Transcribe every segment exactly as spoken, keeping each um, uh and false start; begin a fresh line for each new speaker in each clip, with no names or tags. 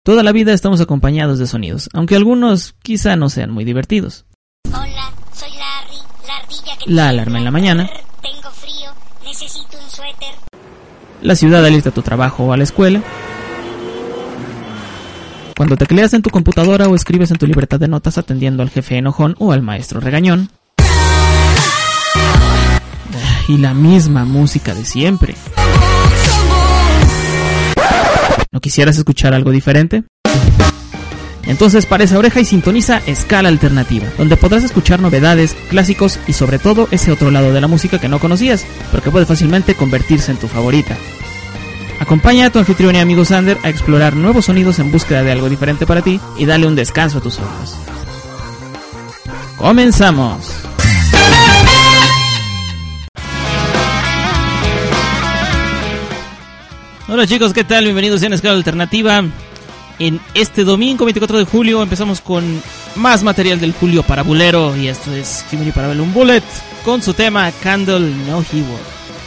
Toda la vida estamos acompañados de sonidos, aunque algunos quizá no sean muy divertidos.
Hola, soy Larry, la ardilla que
La alarma en la mañana.
Tengo frío, necesito un suéter.
La ciudad al irte a tu trabajo o a la escuela. Cuando tecleas en tu computadora o escribes en tu libreta de notas atendiendo al jefe enojón o al maestro regañón. Y la misma música de siempre. ¿No quisieras escuchar algo diferente? Entonces para esa oreja y sintoniza Escala Alternativa, donde podrás escuchar novedades, clásicos y sobre todo ese otro lado de la música que no conocías, pero que puede fácilmente convertirse en tu favorita. Acompaña a tu anfitrión y amigo Sander a explorar nuevos sonidos en búsqueda de algo diferente para ti y dale un descanso a tus ojos. ¡Comenzamos! Hola chicos, ¿qué tal? Bienvenidos a Escala Alternativa. En este domingo veinticuatro de julio empezamos con más material del Julio Parabulero y esto es Jimmy Parabellum Bullet con su tema Candle No Hero.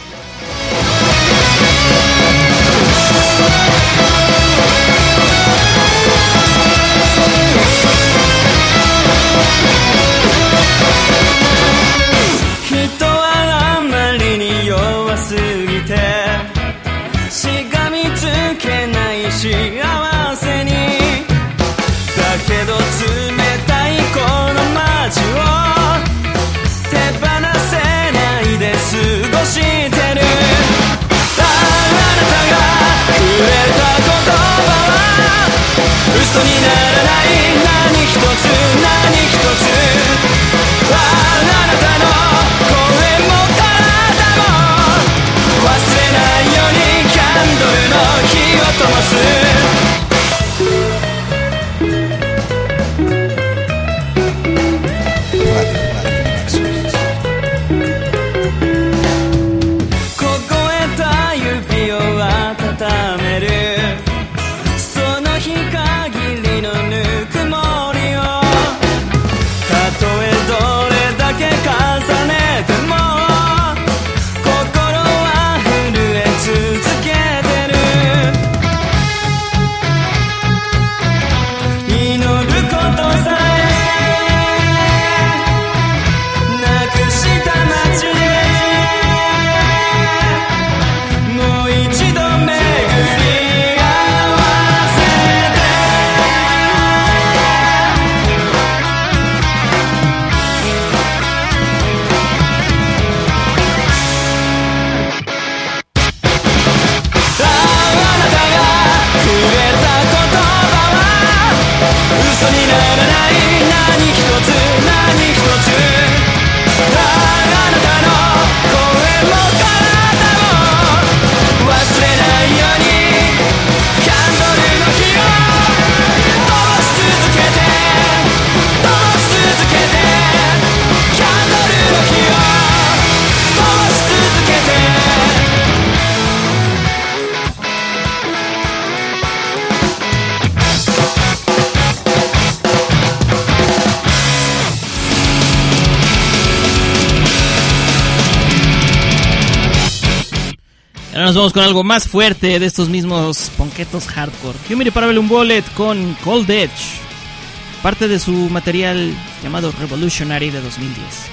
Nos vamos con algo más fuerte de estos mismos ponquetos hardcore. Jimmy Parabellum Bullet con Cold Edge, parte de su material llamado Revolutionary de dos mil diez.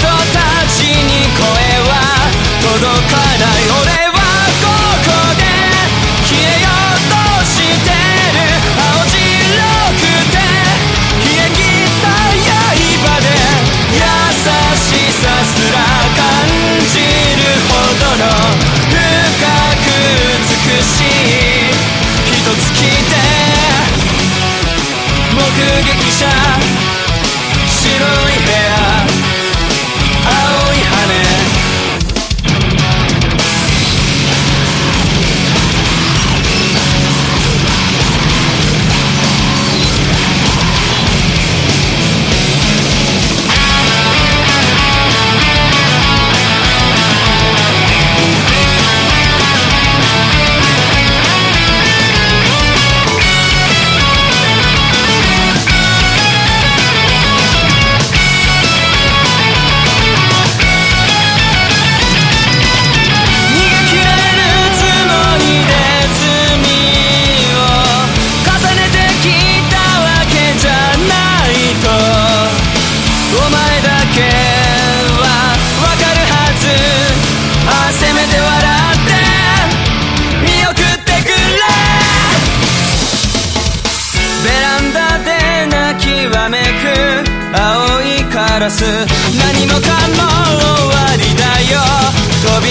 届かない俺はここで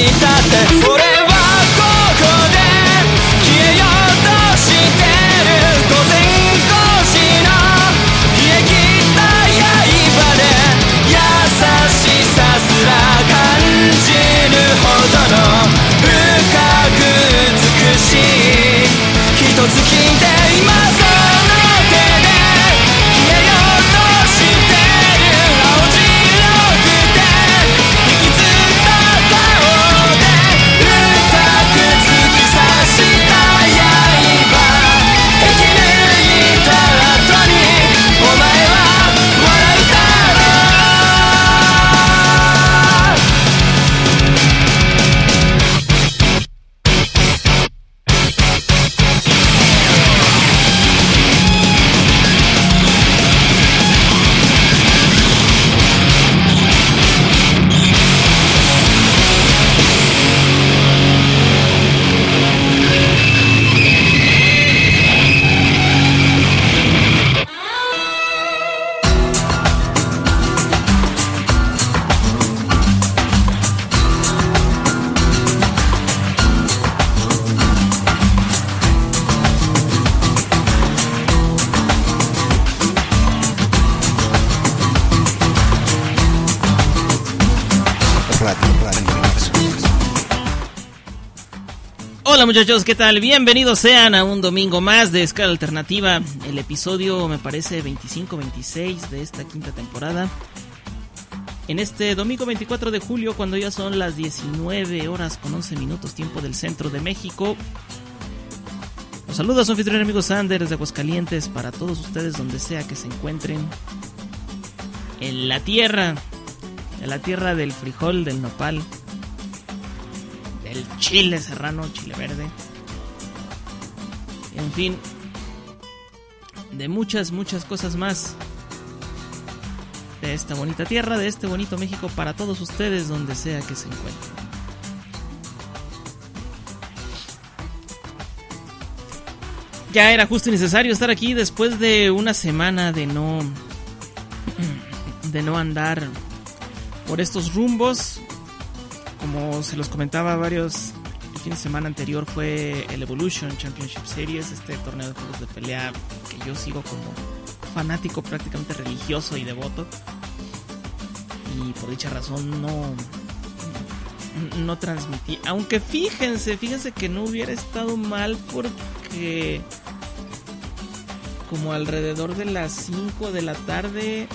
したって俺はここで消えようとしてる午前ごじの冷え切った刃で優しさすら感じるほどの深く美しい一つ聞いて今その手で消えようとしてる青白くて引きつった顔で深く突き刺した刃生き抜いた後にお前は笑うだろ
Hola muchachos, ¿qué tal? Bienvenidos sean a un domingo más de Escala Alternativa. El episodio me parece veinticinco veintiséis de esta quinta temporada. En este domingo veinticuatro de julio, cuando ya son las diecinueve horas con once minutos tiempo del centro de México. Los saluda su anfitrión amigo Sander desde Aguascalientes para todos ustedes donde sea que se encuentren. En la tierra, en la tierra del frijol, del nopal, el chile serrano, chile verde, en fin, de muchas, muchas cosas más de esta bonita tierra, de este bonito México para todos ustedes donde sea que se encuentren. Ya era justo y necesario estar aquí después de una semana de no de no andar por estos rumbos. Como se los comentaba varios, el fin de semana anterior fue el Evolution Championship Series, este torneo de juegos de pelea que yo sigo como fanático prácticamente religioso y devoto. Y por dicha razón no, no transmití. Aunque fíjense, fíjense que no hubiera estado mal porque como alrededor de las cinco de la tarde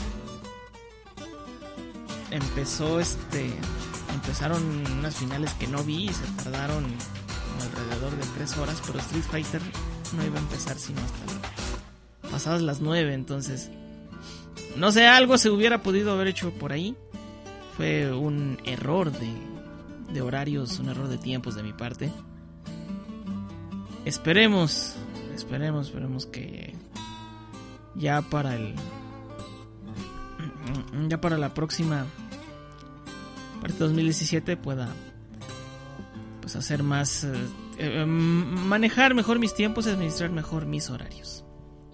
empezó este... Empezaron unas finales que no vi y se tardaron alrededor de tres horas, pero Street Fighter no iba a empezar sino hasta pasadas las nueve, entonces no sé, algo se hubiera podido haber hecho por ahí. Fue un error de, de horarios, un error de tiempos de mi parte. Esperemos, esperemos, esperemos que ya para el ya para la próxima para este dos mil diecisiete pueda pues hacer más, eh, eh, manejar mejor mis tiempos y administrar mejor mis horarios.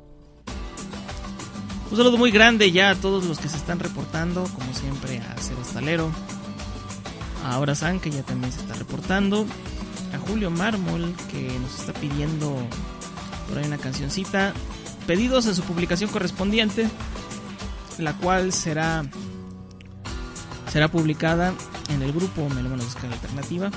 Un saludo muy grande ya a todos los que se están reportando, como siempre a Cero Estalero, a Orasan que ya también se está reportando, a Julio Mármol que nos está pidiendo por ahí una cancioncita, pedidos en su publicación correspondiente, la cual será será publicada en el grupo Melómanos de Escala Alternativa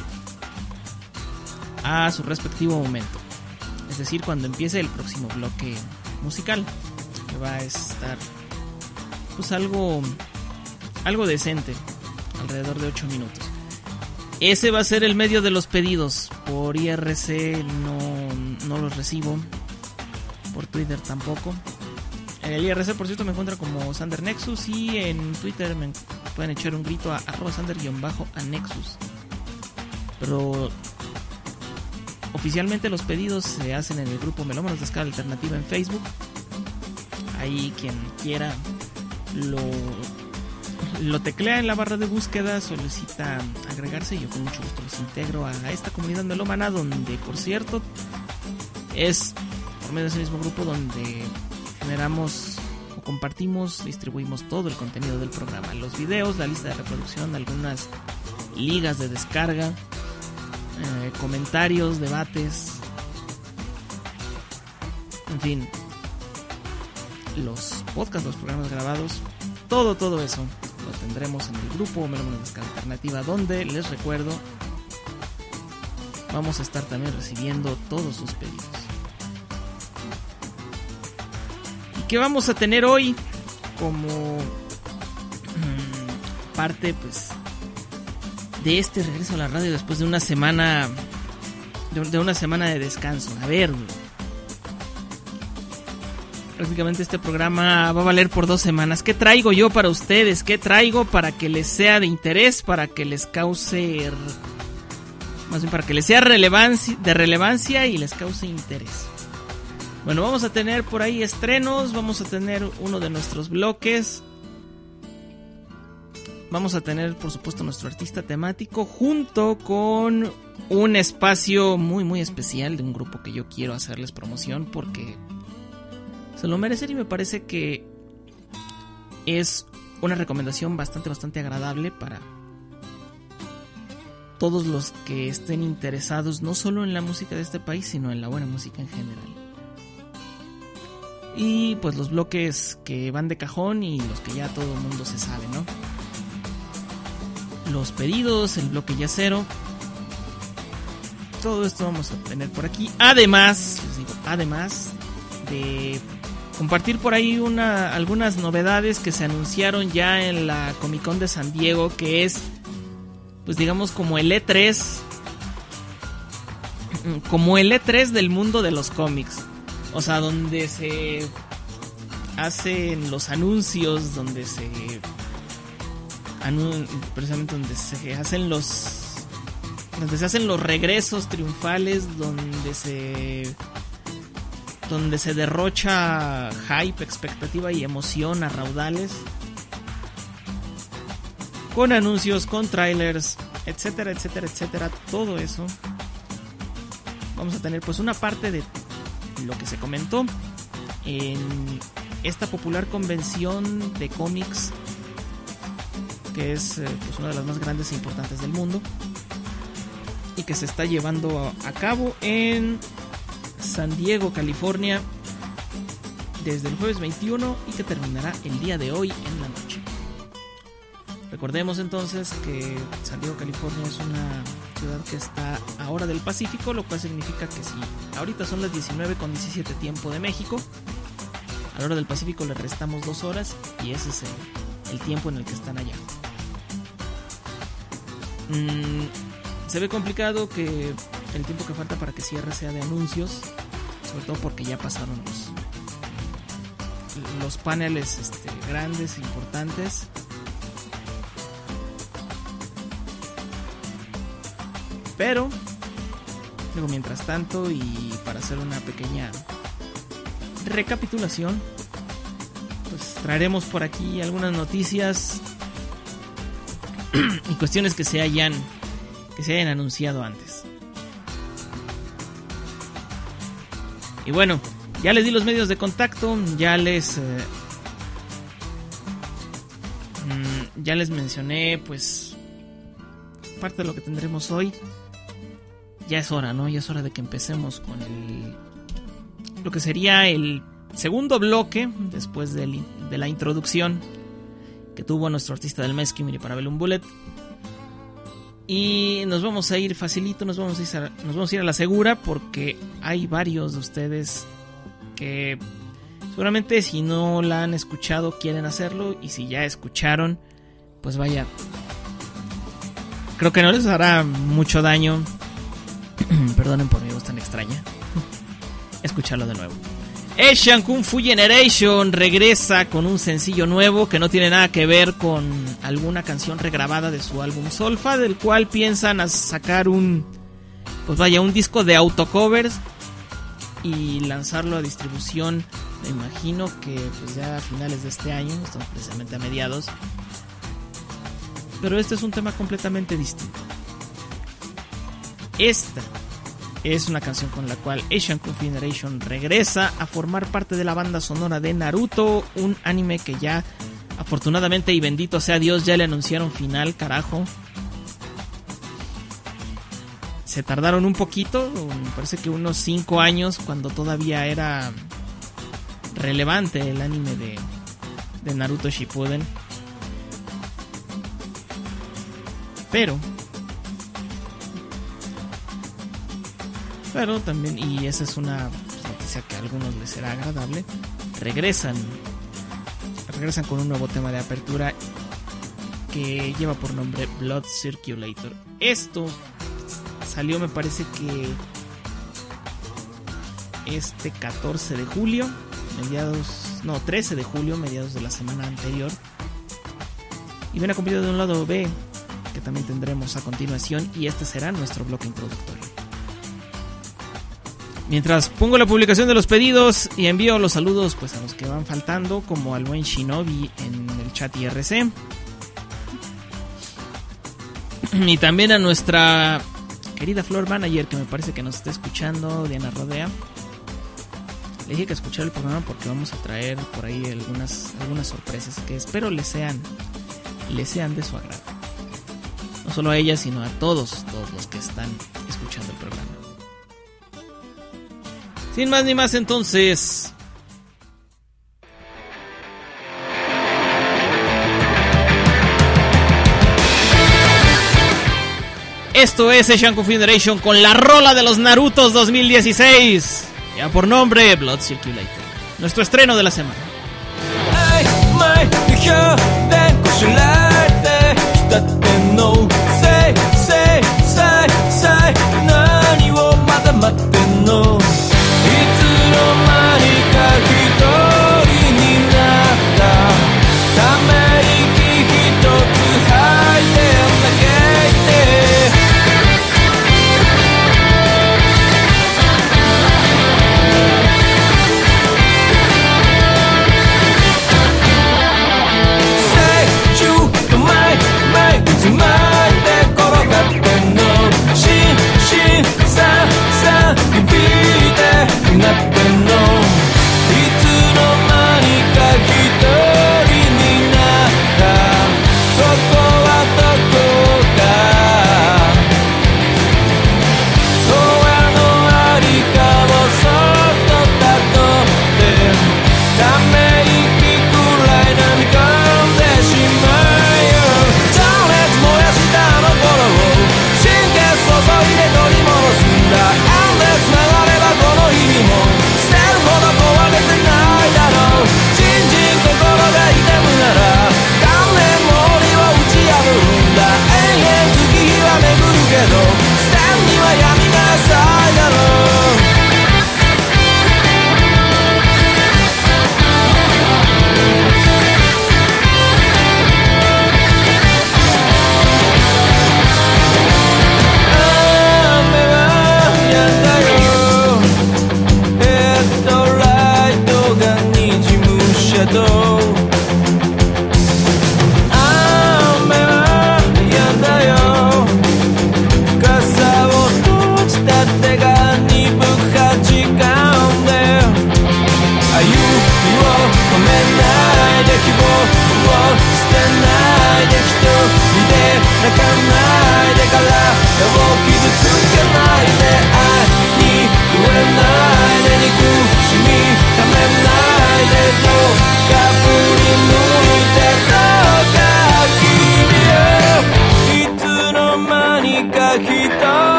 a su respectivo momento, es decir, cuando empiece el próximo bloque musical, que va a estar pues algo algo decente, alrededor de ocho minutos. Ese va a ser el medio de los pedidos. Por I R C no, no los recibo, por Twitter tampoco. En el I R C, por cierto, me encuentra como Sander Nexus, y en Twitter me pueden echar un grito a arroba Sander-Anexus. Pero oficialmente los pedidos se hacen en el grupo Melómanos de Escala Alternativa en Facebook. Ahí quien quiera lo, lo teclea en la barra de búsqueda, solicita agregarse y yo con mucho gusto los integro a, a esta comunidad melómana, donde por cierto es por medio de ese mismo grupo donde generamos o compartimos, distribuimos todo el contenido del programa, los videos, la lista de reproducción, algunas ligas de descarga, eh, comentarios, debates, en fin, los podcasts, los programas grabados, todo, todo eso lo tendremos en el grupo Melómanos de Escala Alternativa, donde les recuerdo, vamos a estar también recibiendo todos sus pedidos. ¿Y qué vamos a tener hoy como mmm, parte, pues, de este regreso a la radio después de una semana de, de una semana de descanso? A ver, prácticamente este programa va a valer por dos semanas. ¿Qué traigo yo para ustedes? ¿Qué traigo para que les sea de interés? Para que les cause, más bien para que les sea relevancia, de relevancia y les cause interés. Bueno, vamos a tener por ahí estrenos, vamos a tener uno de nuestros bloques, vamos a tener por supuesto nuestro artista temático, junto con un espacio muy muy especial de un grupo que yo quiero hacerles promoción porque se lo merecen y me parece que es una recomendación bastante bastante agradable para todos los que estén interesados no solo en la música de este país, sino en la buena música en general. Y pues los bloques que van de cajón y los que ya todo el mundo se sabe, ¿no? Los pedidos, el bloque yacero, todo esto vamos a tener por aquí. Además, les digo, además de compartir por ahí una, algunas novedades que se anunciaron ya en la Comic Con de San Diego, que es, pues digamos, como el E tres, como el E tres del mundo de los cómics. O sea, donde se hacen los anuncios, donde se anun- precisamente donde se hacen los donde se hacen los regresos triunfales, donde se donde se derrocha hype, expectativa y emoción a raudales, con anuncios, con trailers, etcétera, etcétera, etcétera, todo eso. Vamos a tener pues una parte de lo que se comentó en esta popular convención de cómics, que es eh, pues una de las más grandes e importantes del mundo y que se está llevando a cabo en San Diego, California, desde el jueves veintiuno y que terminará el día de hoy en la noche. Recordemos entonces que San Diego, California es una ciudad que está a hora del Pacífico, lo cual significa que si ahorita son las diecinueve con diecisiete tiempo de México, a la hora del Pacífico le restamos dos horas y ese es el, el tiempo en el que están allá. Mm, se ve complicado que el tiempo que falta para que cierre sea de anuncios, sobre todo porque ya pasaron los, los paneles este, grandes, importantes. Pero, digo, mientras tanto, y para hacer una pequeña recapitulación, pues traeremos por aquí algunas noticias y cuestiones que se hayan que se hayan anunciado antes. Y bueno, ya les di los medios de contacto, ya les eh, mmm, ya les mencioné pues parte de lo que tendremos hoy. Ya es hora, ¿no? Ya es hora de que empecemos con el lo que sería el segundo bloque después del, de la introducción que tuvo nuestro artista del mes, Kimiri Parabellum Bullet. Y nos vamos a ir facilito, nos vamos a ir a, nos vamos a ir a la segura, porque hay varios de ustedes que seguramente si no la han escuchado quieren hacerlo, y si ya escucharon, pues vaya, creo que no les hará mucho daño, perdonen por mi voz tan extraña, escucharlo de nuevo. Asian Kung Fu Generation regresa con un sencillo nuevo que no tiene nada que ver con alguna canción regrabada de su álbum Solfa, del cual piensan a sacar un, pues vaya, un disco de autocovers y lanzarlo a distribución, me imagino que pues ya a finales de este año, estamos precisamente a mediados. Pero este es un tema completamente distinto. Esta es una canción con la cual Asian Kung Fu Generation regresa a formar parte de la banda sonora de Naruto, un anime que ya, afortunadamente y bendito sea Dios, ya le anunciaron final, carajo. se tardaron un poquito, me parece que unos cinco años, cuando todavía era relevante el anime de, de Naruto Shippuden. Pero pero también, y esa es una noticia que a algunos les será agradable, regresan regresan con un nuevo tema de apertura que lleva por nombre Blood Circulator. Esto salió, me parece que este catorce de julio, mediados, no, trece de julio, mediados de la semana anterior, y viene acompañado de un lado B que también tendremos a continuación, y este será nuestro bloque introductorio. Mientras pongo la publicación de los pedidos y envío los saludos pues a los que van faltando, como al buen Shinobi en el chat I R C, y también a nuestra querida Floor Manager, que me parece que nos está escuchando, Diana Rodea. Le dije que escuchara el programa porque vamos a traer por ahí algunas, algunas sorpresas que espero les sean, les sean de su agrado. No solo a ella, sino a todos, todos los que están escuchando el programa. Sin más ni más, entonces, esto es Asian Confederation con la rola de los Narutos dos mil dieciséis, ya por nombre Blood Circulator, nuestro estreno de la semana.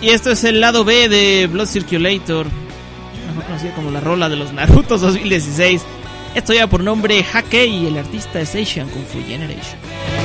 Y esto es el lado B de Blood Circulator, mejor conocida como la rola de los Narutos dos mil dieciséis. Esto lleva por nombre Hakei y el artista es Asian Kung Fu Generation.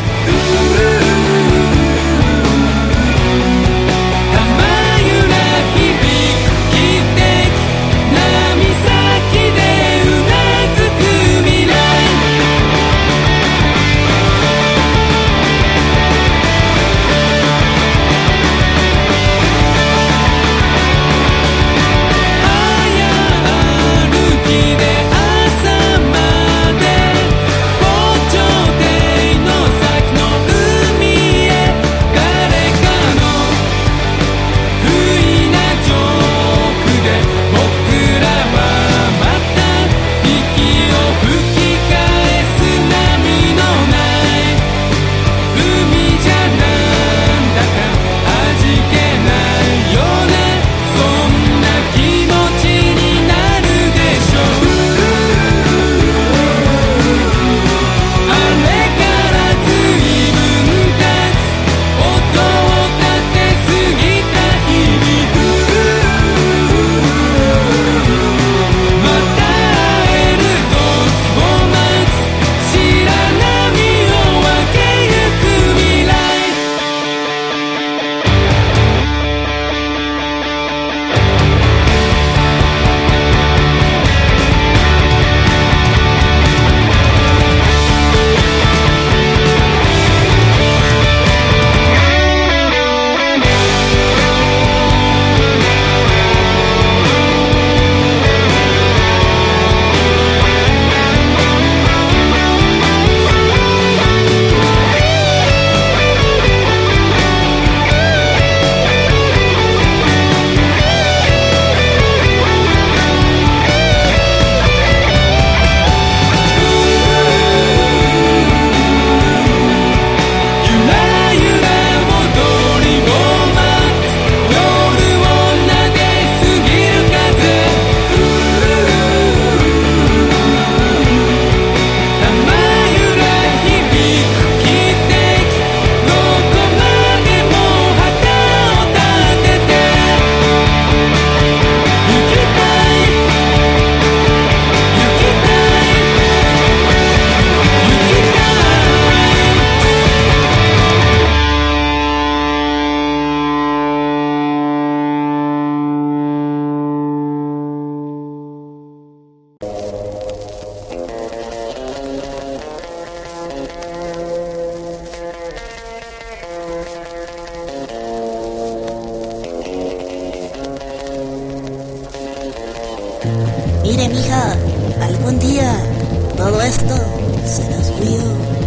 Mire, mija, algún día todo esto será suyo.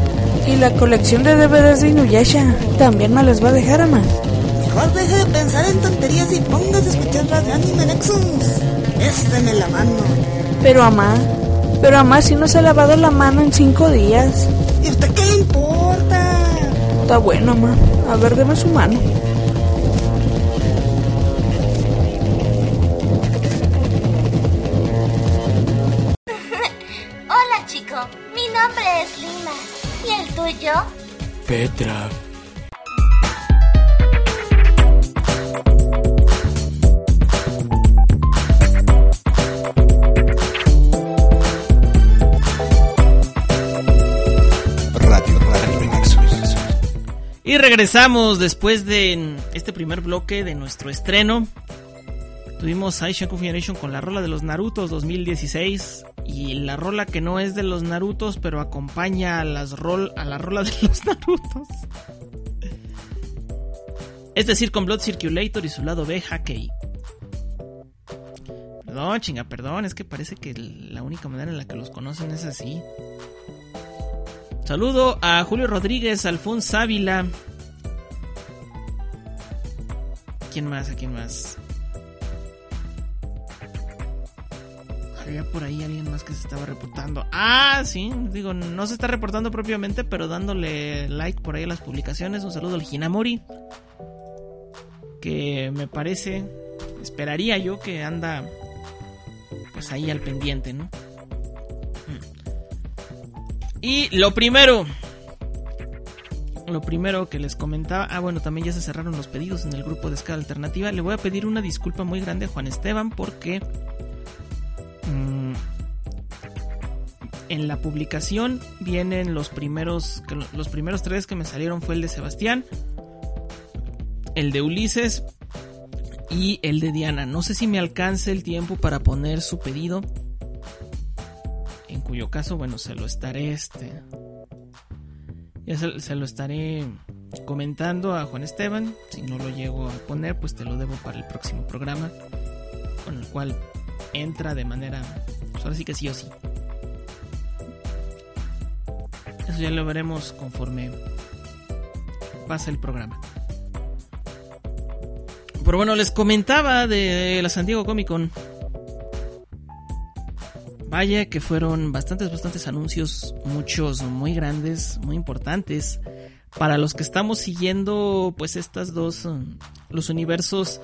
Y la colección de D V Ds de Inuyasha también me las va a dejar, ama.
Mejor deje de pensar en tonterías y póngase a escuchar Radio Anime Nexus. Présteme la mano.
Pero, ama, pero, ama, si no se ha lavado la mano en cinco días.
¿Y a usted qué le importa?
Está bueno, ama. A ver, deme su mano.
Hola, chico. Mi nombre es Lima. ¿Y el tuyo?
Petra.
Y regresamos después de este primer bloque de nuestro estreno. Tuvimos a Asian Kung Fu Generation con la rola de los Narutos dos mil dieciséis. Y la rola que no es de los Narutos, pero acompaña a, las rol, a la rola de los Narutos. Es decir, con Blood Circulator y su lado B, Hakei. Perdón, chinga, perdón. Es que parece que la única manera en la que los conocen es así. Saludo a Julio Rodríguez, Alfonso Ávila. ¿Quién más? ¿A quién más? Había por ahí alguien más que se estaba reportando. Ah, sí, digo, no se está reportando propiamente, pero dándole like por ahí a las publicaciones. Un saludo al Hinamori, que me parece, esperaría yo que anda pues ahí al pendiente, ¿no? Y lo primero, lo primero que les comentaba, ah bueno, también ya se cerraron los pedidos en el grupo de Escala Alternativa. Le voy a pedir una disculpa muy grande a Juan Esteban porque mmm, en la publicación vienen los primeros, los primeros tres que me salieron fue el de Sebastián, el de Ulises y el de Diana. No sé si me alcance el tiempo para poner su pedido, en cuyo caso, bueno, se lo estaré este ya se, se lo estaré comentando a Juan Esteban. Si no lo llego a poner, pues te lo debo para el próximo programa, con el cual entra de manera, pues ahora sí que sí o sí. Eso ya lo veremos conforme pasa el programa. Pero bueno, les comentaba de la San Diego Comic Con. Vaya que fueron bastantes, bastantes anuncios, muchos muy grandes, muy importantes. Para los que estamos siguiendo, pues estas dos, los universos,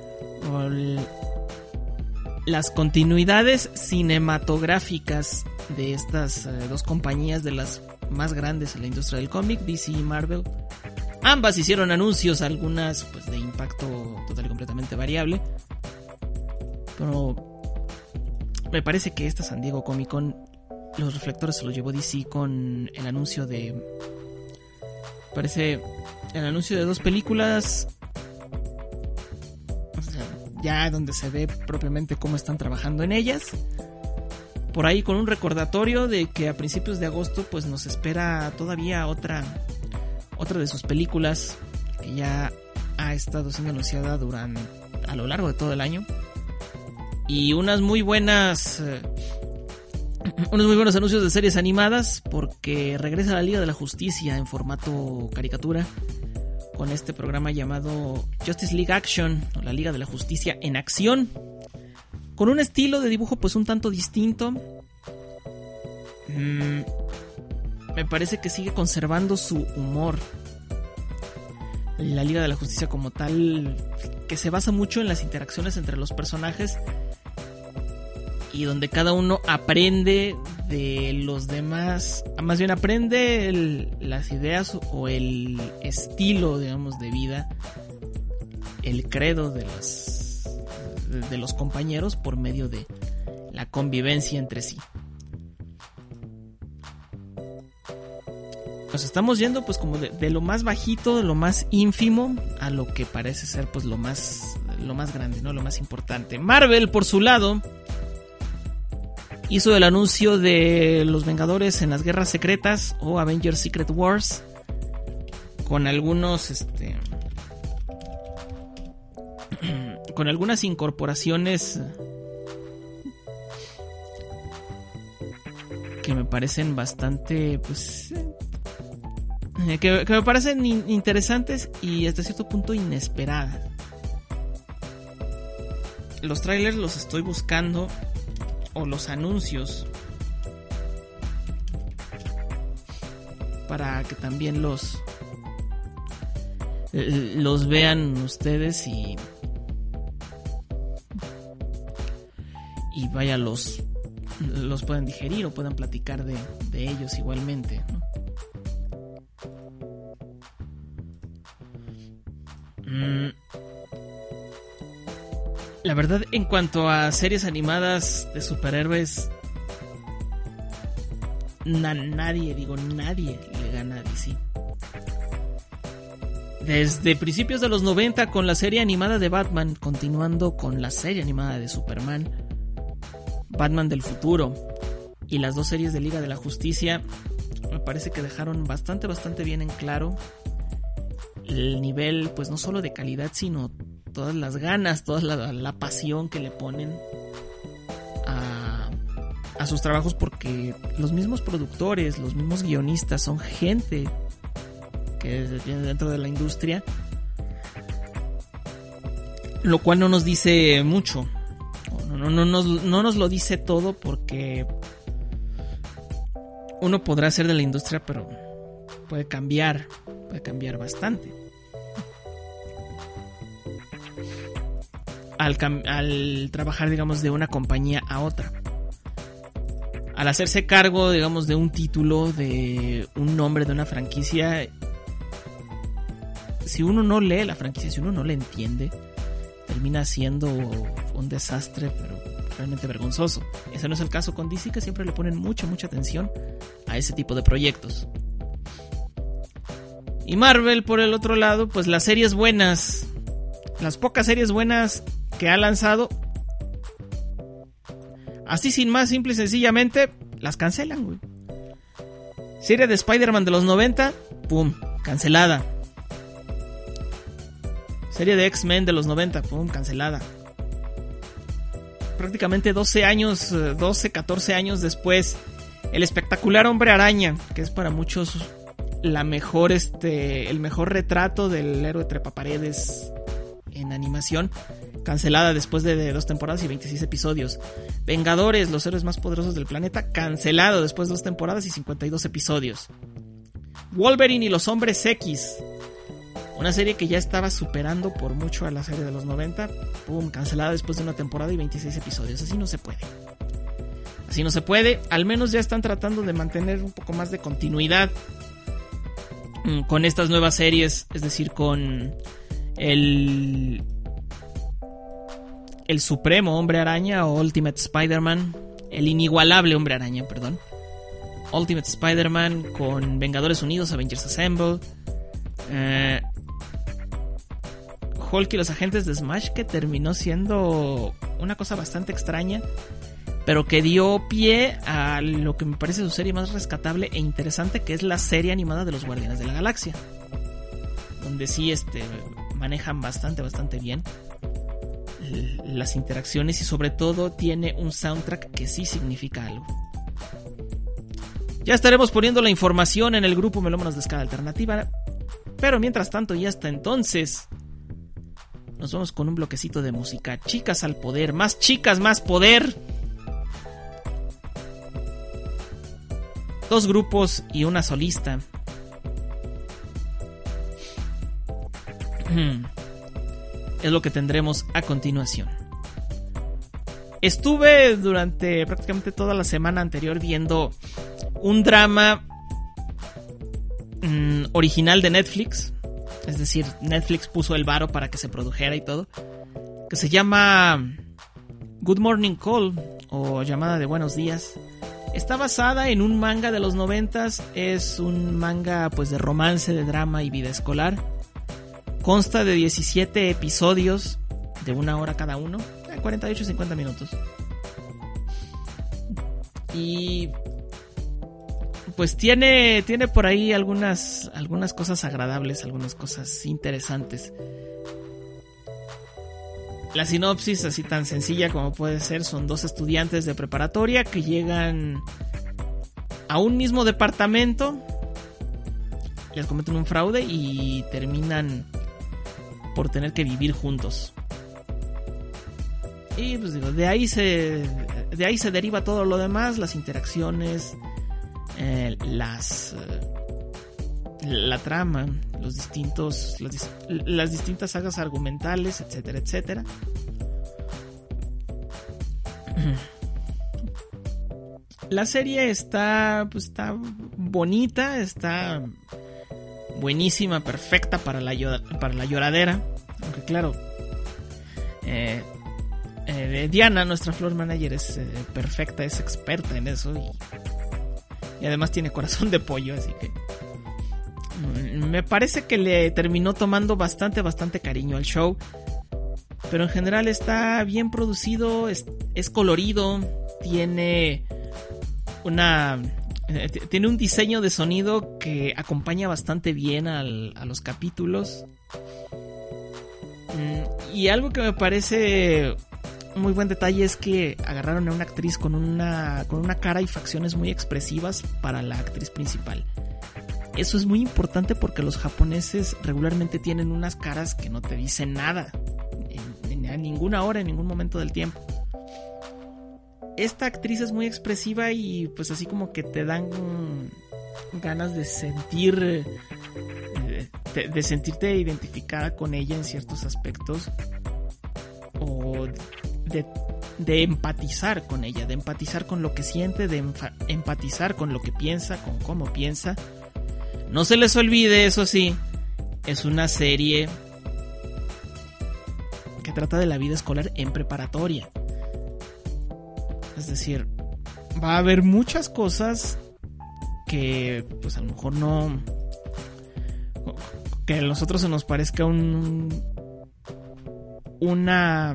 las continuidades cinematográficas de estas eh, dos compañías, de las más grandes en la industria del cómic, D C y Marvel. Ambas hicieron anuncios, algunas pues de impacto total y completamente variable. Pero me parece que esta San Diego Comic Con, los reflectores se los llevó D C con el anuncio de... Parece el anuncio de dos películas, o sea, ya donde se ve propiamente cómo están trabajando en ellas. Por ahí con un recordatorio de que a principios de agosto pues nos espera todavía otra otra de sus películas que ya ha estado siendo anunciada durante a lo largo de todo el año, y unas muy buenas eh, unos muy buenos anuncios de series animadas, porque regresa la Liga de la Justicia en formato caricatura con este programa llamado Justice League Action, o la Liga de la Justicia en acción, con un estilo de dibujo pues un tanto distinto. Mm, me parece que sigue conservando su humor. La Liga de la Justicia como tal, que se basa mucho en las interacciones entre los personajes y donde cada uno aprende de los demás, más bien aprende el, las ideas o el estilo, digamos, de vida, el credo de los, de, de los compañeros por medio de la convivencia entre sí. Nos estamos yendo pues como de, de lo más bajito, de lo más ínfimo, a lo que parece ser pues lo más, lo más grande, ¿no? Lo más importante. Marvel, por su lado, hizo el anuncio de los Vengadores en las Guerras Secretas, o Avengers Secret Wars, con algunos este con algunas incorporaciones que me parecen bastante pues que, que me parecen interesantes y hasta cierto punto inesperadas. Los trailers los estoy buscando, o los anuncios, para que también los los vean ustedes y y vaya los los puedan digerir o puedan platicar de, de ellos igualmente, ¿no? Mm. La verdad, en cuanto a series animadas de superhéroes, na- nadie, digo nadie le gana a D C. Desde principios de los noventa con la serie animada de Batman, continuando con la serie animada de Superman, Batman del futuro y las dos series de Liga de la Justicia, me parece que dejaron bastante, bastante bien en claro el nivel, pues no solo de calidad, sino todas las ganas, toda la, la pasión que le ponen a, a sus trabajos, porque los mismos productores, los mismos guionistas son gente que viene dentro de la industria, lo cual no nos dice mucho, no, no, no, nos, no nos lo dice todo, porque uno podrá ser de la industria, pero puede cambiar, puede cambiar bastante. Al, cam- al trabajar, digamos, de una compañía a otra. Al hacerse cargo, digamos, de un título, de un nombre, de una franquicia, si uno no lee la franquicia, si uno no la entiende, termina siendo un desastre, pero realmente vergonzoso. Ese no es el caso con D C, que siempre le ponen mucha, mucha atención a ese tipo de proyectos. Y Marvel, por el otro lado, pues las series buenas, las pocas series buenas que ha lanzado, así sin más, simple y sencillamente, las cancelan, güey. Serie de Spider-Man de los noventa, pum, cancelada. Serie de X-Men de los noventa, pum, cancelada. Prácticamente doce años, doce, catorce años después, el espectacular Hombre Araña, que es para muchos la mejor, este, el mejor retrato del héroe trepaparedes en animación, cancelada después de, de dos temporadas y veintiséis episodios. Vengadores, los héroes más poderosos del planeta, cancelado después de dos temporadas y cincuenta y dos episodios. Wolverine y los Hombres X, una serie que ya estaba superando por mucho a la serie de los noventa, pum, cancelada después de una temporada y veintiséis episodios. Así no se puede. Así no se puede. Al menos ya están tratando de mantener un poco más de continuidad con estas nuevas series, es decir, con el el supremo Hombre Araña o Ultimate Spider-Man, el inigualable Hombre Araña, perdón. Ultimate Spider-Man con Vengadores Unidos, Avengers Assemble, eh, Hulk y los agentes de Smash, que terminó siendo una cosa bastante extraña, pero que dio pie a lo que me parece su serie más rescatable e interesante, que es la serie animada de los Guardianes de la Galaxia, donde sí este, manejan bastante, bastante bien las interacciones y sobre todo tiene un soundtrack que sí significa algo. Ya estaremos poniendo la información en el grupo Melómanos de Escala Alternativa, pero mientras tanto y hasta entonces nos vamos con un bloquecito de música. Chicas al poder, más chicas, más poder. Dos grupos y una solista. Es lo que tendremos a continuación. Estuve durante prácticamente toda la semana anterior viendo un drama mmm, original de Netflix. Es decir, Netflix puso el varo para que se produjera y todo, que se llama Good Morning Call, o Llamada de Buenos Días. Está basada en un manga de los noventas. Es un manga pues de romance, de drama y vida escolar. Consta de diecisiete episodios de una hora cada uno, cuarenta y ocho a cincuenta minutos. Y pues tiene, tiene por ahí algunas, algunas cosas agradables, algunas cosas interesantes. La sinopsis, así tan sencilla como puede ser, son dos estudiantes de preparatoria que llegan a un mismo departamento, les cometen un fraude y terminan por tener que vivir juntos. Y pues digo, de ahí se, de ahí se deriva todo lo demás, las interacciones, eh, las, eh, la trama, los distintos, las, las distintas sagas argumentales, etcétera, etcétera. La serie está, pues está bonita, está buenísima, perfecta para la, para la lloradera. Aunque claro, eh, eh, Diana, nuestra floor manager, es eh, perfecta, es experta en eso y, y además tiene corazón de pollo, así que me parece que le terminó tomando bastante, bastante cariño al show. Pero en general está bien producido, es, es colorido, tiene una... Tiene un diseño de sonido que acompaña bastante bien al, a los capítulos. Y algo que me parece muy buen detalle es que agarraron a una actriz con una, con una cara y facciones muy expresivas para la actriz principal. Eso es muy importante porque los japoneses regularmente tienen unas caras que no te dicen nada. En, en, a ninguna hora, en ningún momento del tiempo. Esta actriz es muy expresiva y pues así como que te dan ganas de sentir, de, de sentirte identificada con ella en ciertos aspectos, o de, de empatizar con ella, de empatizar con lo que siente, de enfa- empatizar con lo que piensa, con cómo piensa. No se les olvide, eso sí, es una serie que trata de la vida escolar en preparatoria. Es decir, va a haber muchas cosas que pues a lo mejor no, que a nosotros se nos parezca un una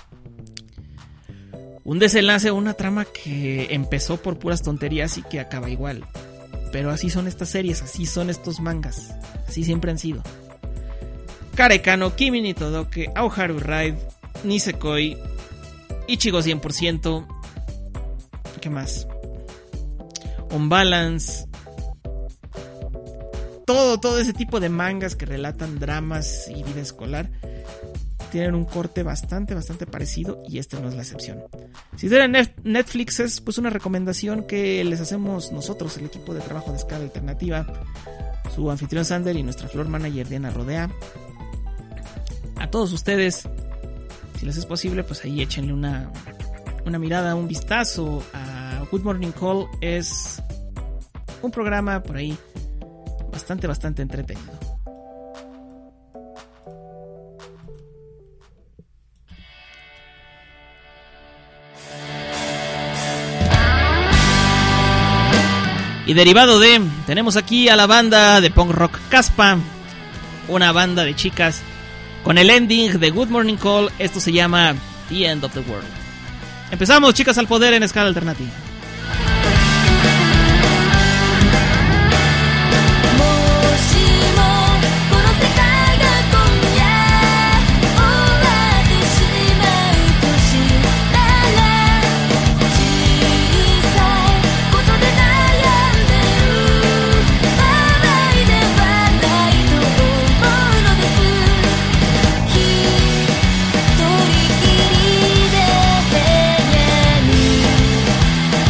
un desenlace o una trama que empezó por puras tonterías y que acaba igual. Pero así son estas series, así son estos mangas, así siempre han sido. Karekano, Kimi ni Todoke, Aoharu Ride, Nisekoi, Ichigo cien por ciento. ¿Qué más? On Balance. Todo, todo ese tipo de mangas que relatan dramas y vida escolar tienen un corte bastante, bastante parecido, y este no es la excepción. Si tienen Netflix, es pues una recomendación que les hacemos nosotros, el equipo de trabajo de Escala Alternativa, su anfitrión Sander y nuestra floor manager Diana Rodea. A todos ustedes, si les es posible, pues ahí échenle una, una mirada, un vistazo a Good Morning Call. Es un programa por ahí bastante, bastante entretenido. Y derivado de, tenemos aquí a la banda de punk rock Caspa, una banda de chicas, con el ending de Good Morning Call. Esto se llama The End of the World. Empezamos, Chicas al Poder, en Escala Alternativa.
「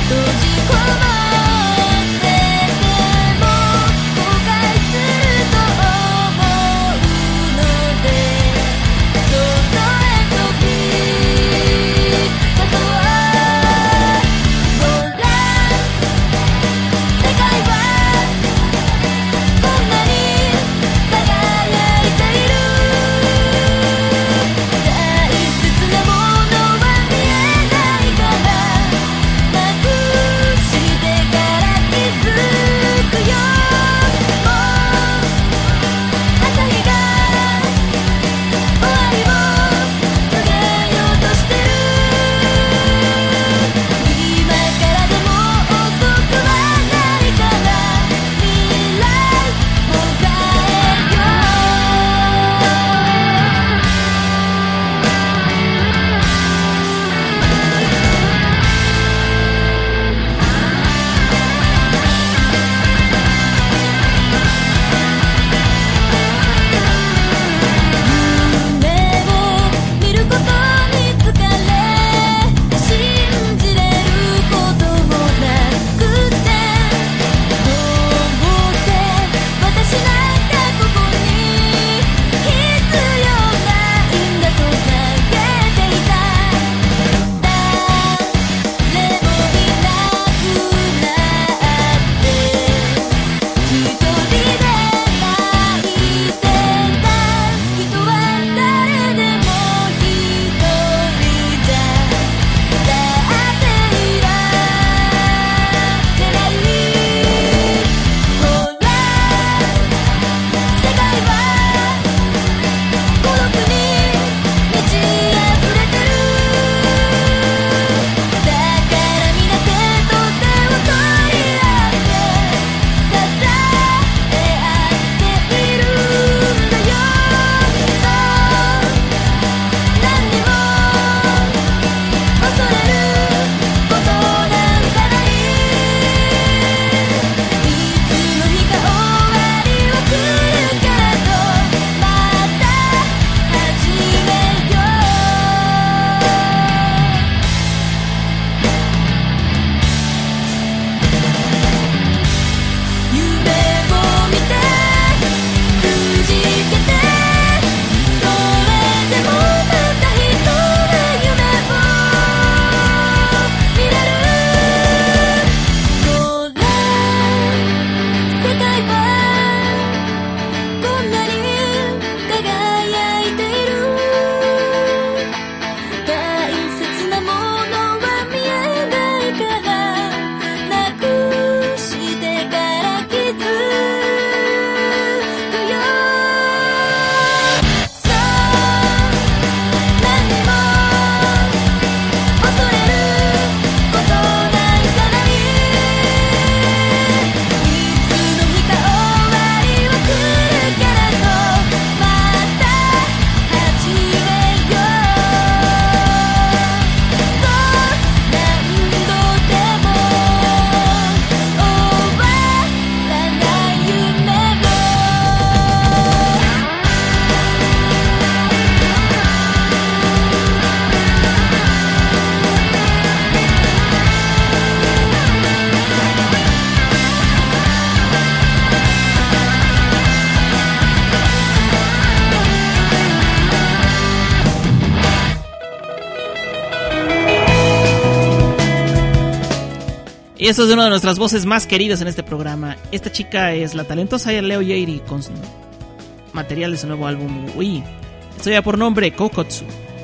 Y esto es una de nuestras voces más queridas en este programa. Esta chica es la talentosa Leo Yairi con su material de su nuevo álbum Wii. Esto ya por nombre Kokotsu.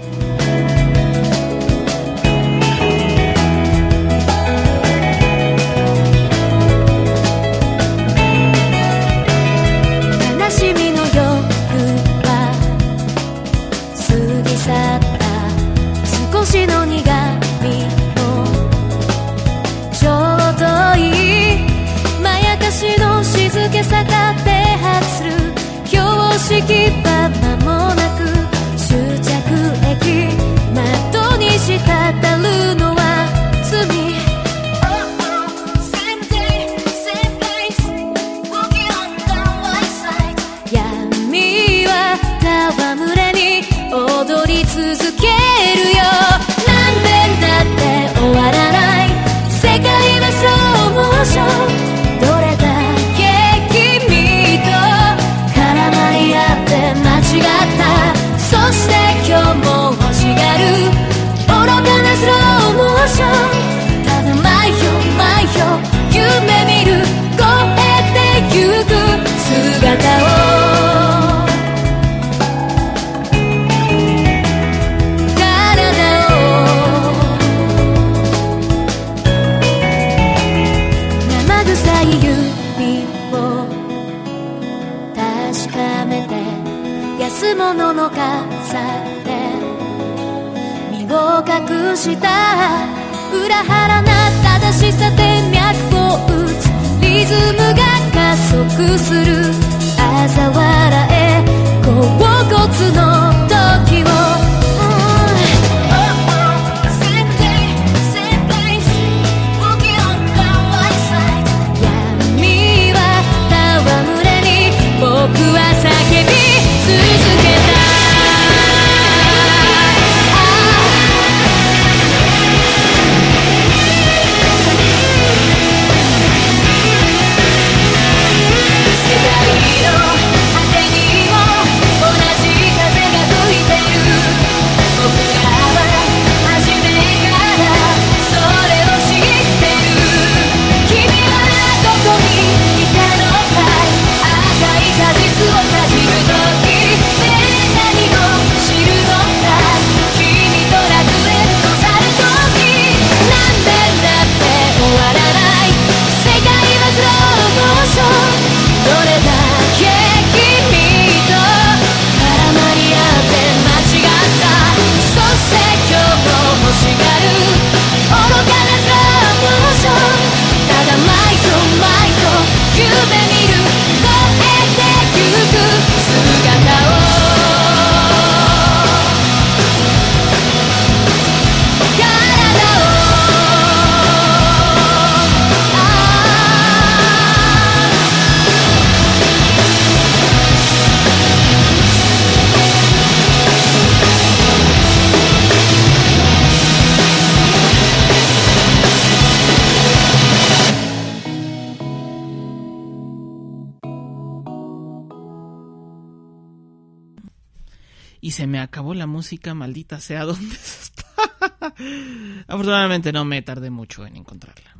Y se me acabó la música, maldita sea, ¿dónde está? Afortunadamente no me tardé mucho en encontrarla.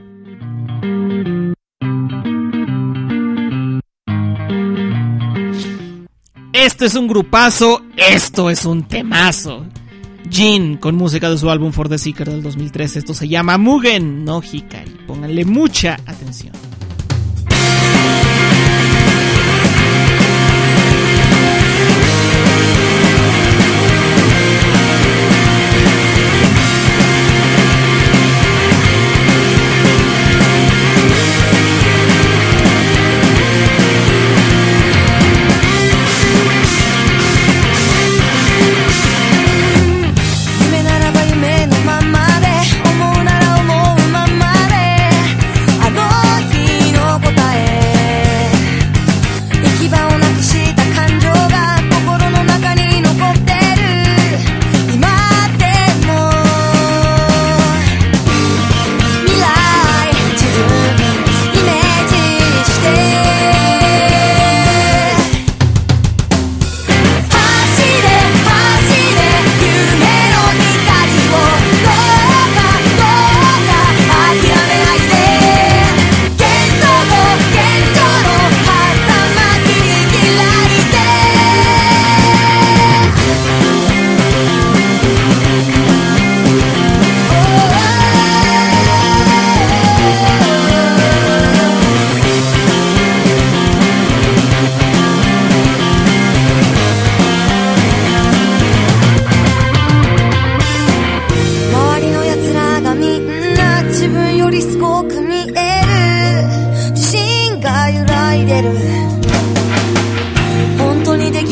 Esto es un grupazo, esto es un temazo. Jin, con música de su álbum For the Seeker del dos mil trece. Esto se llama Mugen no Hikari. Pónganle mucha atención.
Mamá de, 思うなら思うままで、あの日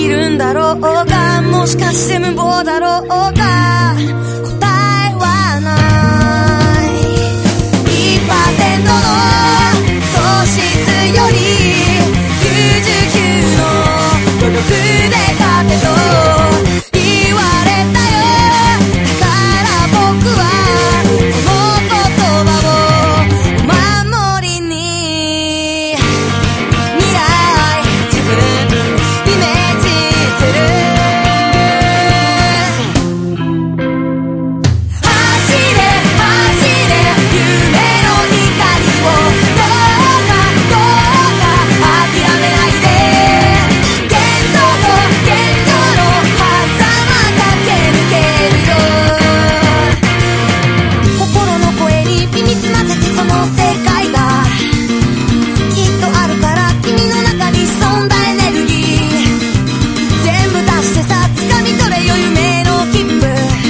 るんだろうが、もしかして無謀だろうが、答えはない。 いちパーセント の喪失よりきゅうじゅうきゅうの努力で勝てと言われたよ。だから僕はその言葉をお守りに、未来自分イメージする。走れ走れ夢の光を、どうかどうか諦めないで。幻想と現状の狭間駆け抜けるよ。心の声に耳澄ませて、その世界がきっとあるから、君の中に潜んだエネルギー全部出してさ、掴み取れよ夢の切符。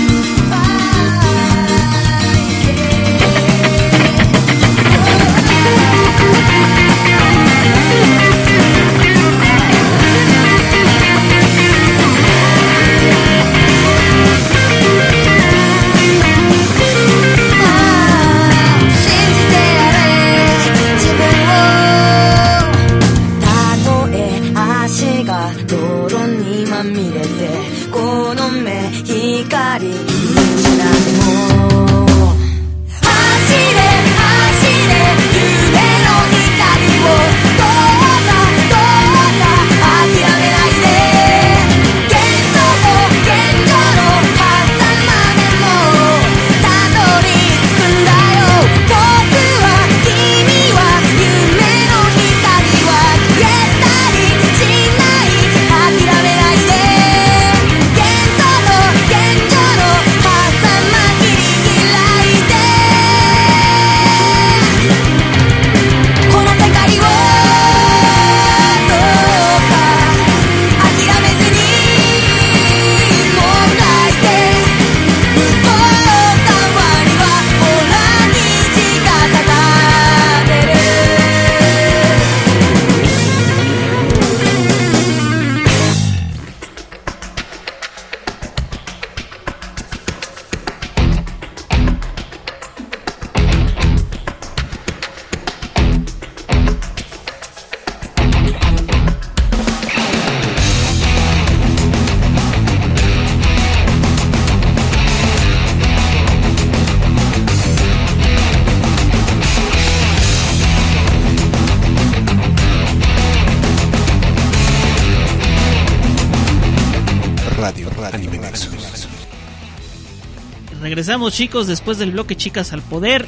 信じてやれ自分を。たとえ足が泥にまみれて、この目光になっても、走れ走れ夢の光を、どうかどうか諦めないで。幻想と現状の狭間でもたどり着くんだよ。僕は君は夢の光は消えたりしない、諦めないで。幻想と現状の狭間切り開いて、この世界をどうか諦めずにもがいて、向こう側にはほら虹がかかってる。
Radio Anime Nexus.
Regresamos, chicos, después del bloque Chicas al Poder,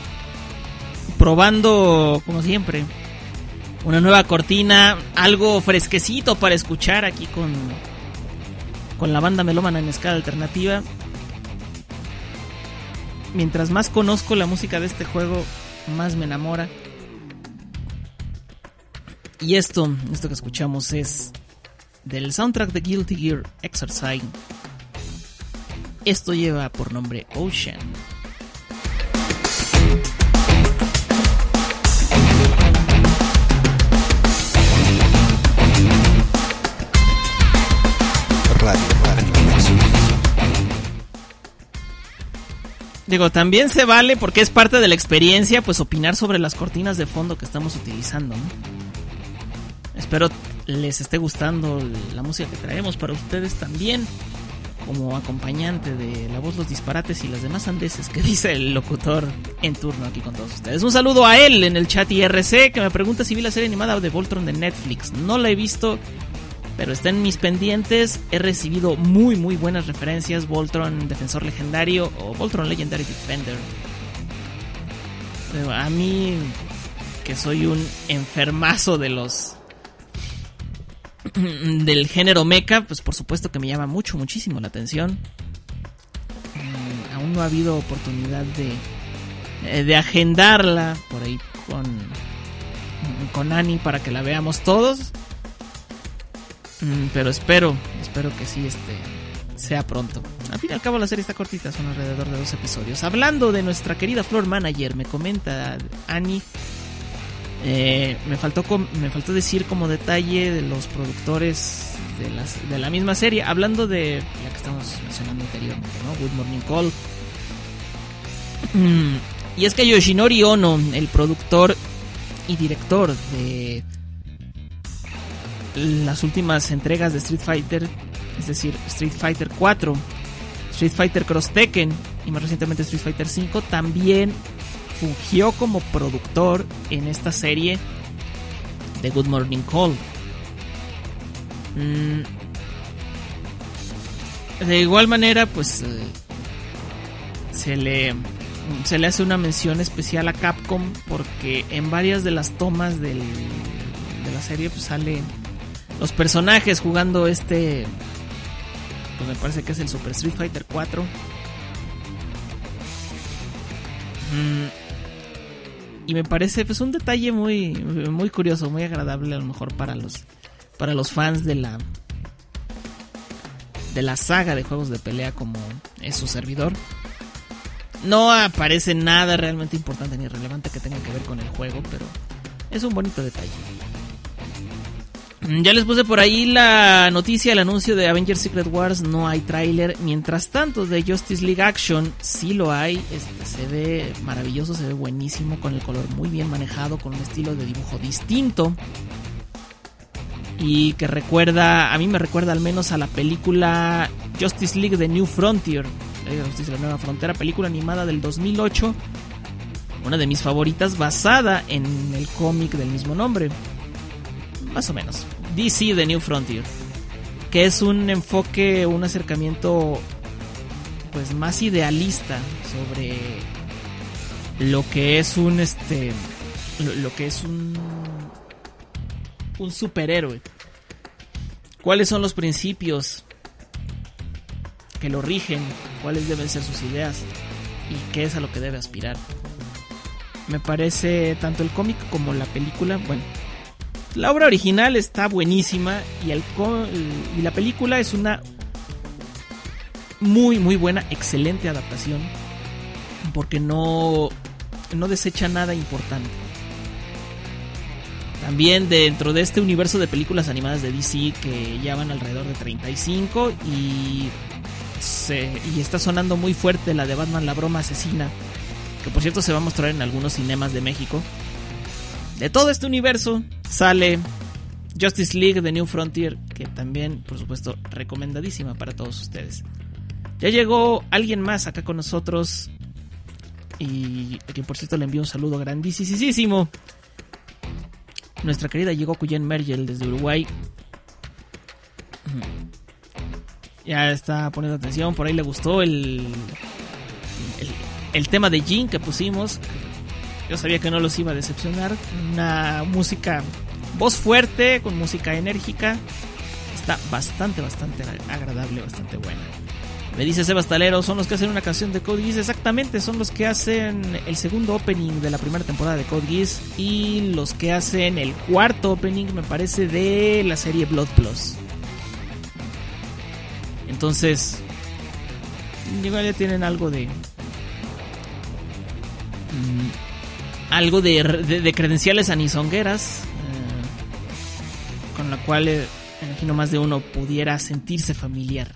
probando, como siempre, una nueva cortina, algo fresquecito para escuchar aquí con, con la banda melómana en escala alternativa. Mientras más conozco la música de este juego, más me enamora. Y esto, esto que escuchamos es del soundtrack de Guilty Gear Exercise. Esto lleva por nombre Ocean.
Radio Anime Nexus.
Digo, también se vale, porque es parte de la experiencia, pues opinar sobre las cortinas de fondo que estamos utilizando, ¿no? Espero les esté gustando la música que traemos para ustedes también, como acompañante de La Voz, Los Disparates y las demás andeses que dice el locutor en turno aquí con todos ustedes. Un saludo a él en el chat I R C, que me pregunta si vi la serie animada de Voltron de Netflix. No la he visto, pero está en mis pendientes. He recibido muy muy buenas referencias. Voltron Defensor Legendario o Voltron Legendary Defender. Pero a mí, que soy un enfermazo de los del género mecha, pues por supuesto que me llama mucho, muchísimo la atención. Mm, aún no ha habido oportunidad de de agendarla por ahí con con Ani para que la veamos todos. Mm, pero espero, espero que sí este sea pronto. Al fin y al cabo la serie está cortita, son alrededor de dos episodios. Hablando de nuestra querida Floor Manager, me comenta Ani Eh, me faltó com- me faltó decir como detalle de los productores de, las, de la misma serie, hablando de la que estamos mencionando anteriormente, ¿no? Good Morning Call. Mm, y es que Yoshinori Ono, el productor y director de las últimas entregas de Street Fighter, es decir, Street Fighter cuatro, Street Fighter Cross Tekken y más recientemente Street Fighter cinco, también fungió como productor en esta serie de Good Morning Call. Mm. De igual manera, pues eh, se le se le hace una mención especial a Capcom porque en varias de las tomas del, de la serie pues salen los personajes jugando este, pues me parece que es el Super Street Fighter cuatro. Mm. Y me parece pues un detalle muy muy curioso, muy agradable a lo mejor para los para los fans de la de la saga de juegos de pelea como es su servidor. No aparece nada realmente importante ni relevante que tenga que ver con el juego, pero es un bonito detalle. Ya les puse por ahí la noticia, el anuncio de Avengers Secret Wars. No hay tráiler. Mientras tanto, de Justice League Action sí lo hay. Este, se ve maravilloso, se ve buenísimo, con el color muy bien manejado, con un estilo de dibujo distinto. Y que recuerda, a mí me recuerda al menos a la película Justice League The New Frontier. Justice La Nueva Frontera, película animada del dos mil ocho. Una de mis favoritas, basada en el cómic del mismo nombre. Más o menos. D C The New Frontier, que es un enfoque, un acercamiento pues más idealista sobre lo que es un este lo, lo que es un un superhéroe. ¿Cuáles son los principios que lo rigen? ¿Cuáles deben ser sus ideas? ¿Y qué es a lo que debe aspirar? Me parece tanto el cómic como la película, bueno, la obra original está buenísima y, el co- y la película es una muy muy buena, excelente adaptación, porque no, no desecha nada importante. También dentro de este universo de películas animadas de D C, que ya van alrededor de treinta y cinco, y, se, y está sonando muy fuerte la de Batman, la broma asesina, que por cierto se va a mostrar en algunos cinemas de México. De todo este universo sale Justice League The New Frontier, que también, por supuesto, recomendadísima para todos ustedes. Ya llegó alguien más acá con nosotros, y a quien por cierto le envío un saludo grandísimo. Nuestra querida Yigoku Jen Mergel desde Uruguay. Ya está poniendo atención, por ahí le gustó el, el, el tema de Jin que pusimos. Yo sabía que no los iba a decepcionar. Una música, voz fuerte, con música enérgica. Está bastante, bastante agradable, bastante buena. Me dice Sebas Talero, son los que hacen una canción de Code Geass. Exactamente, son los que hacen el segundo opening de la primera temporada de Code Geass. Y los que hacen el cuarto opening, me parece, de la serie Blood Plus. Entonces, igual ya tienen algo de... Mmm, algo de, de, de credenciales anisongueras, eh, con la cual eh, imagino más de uno pudiera sentirse familiar.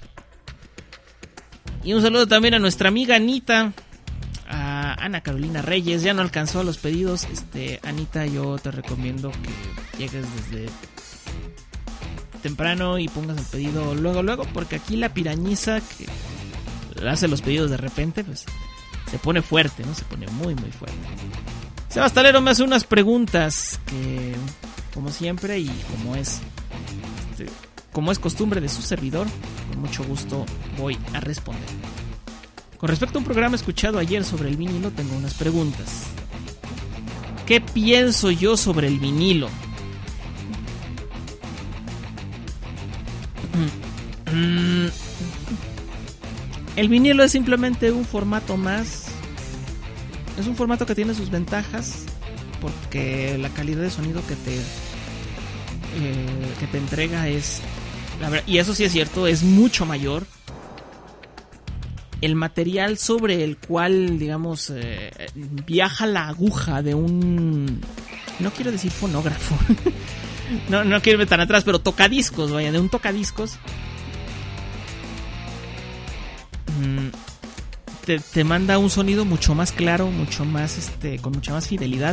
Y un saludo también a nuestra amiga Anita, a Ana Carolina Reyes. Ya no alcanzó a los pedidos. este Anita, yo te recomiendo que llegues desde temprano y pongas el pedido luego luego, porque aquí la pirañiza que hace los pedidos de repente pues se pone fuerte, ¿no? Se pone muy muy fuerte. Sebas Talero me hace unas preguntas que, como siempre y como es este, como es costumbre de su servidor, con mucho gusto voy a responder. Con respecto a un programa escuchado ayer sobre el vinilo, tengo unas preguntas. ¿Qué pienso yo sobre el vinilo? El vinilo es simplemente un formato más. Es un formato que tiene sus ventajas, porque la calidad de sonido que te eh, que te entrega es, la verdad, y eso sí es cierto, es mucho mayor. El material sobre el cual, digamos, eh, viaja la aguja de un no quiero decir fonógrafo, no, no quiero irme tan atrás, pero tocadiscos, vaya, de un tocadiscos, te, te manda un sonido mucho más claro, mucho más, este, con mucha más fidelidad,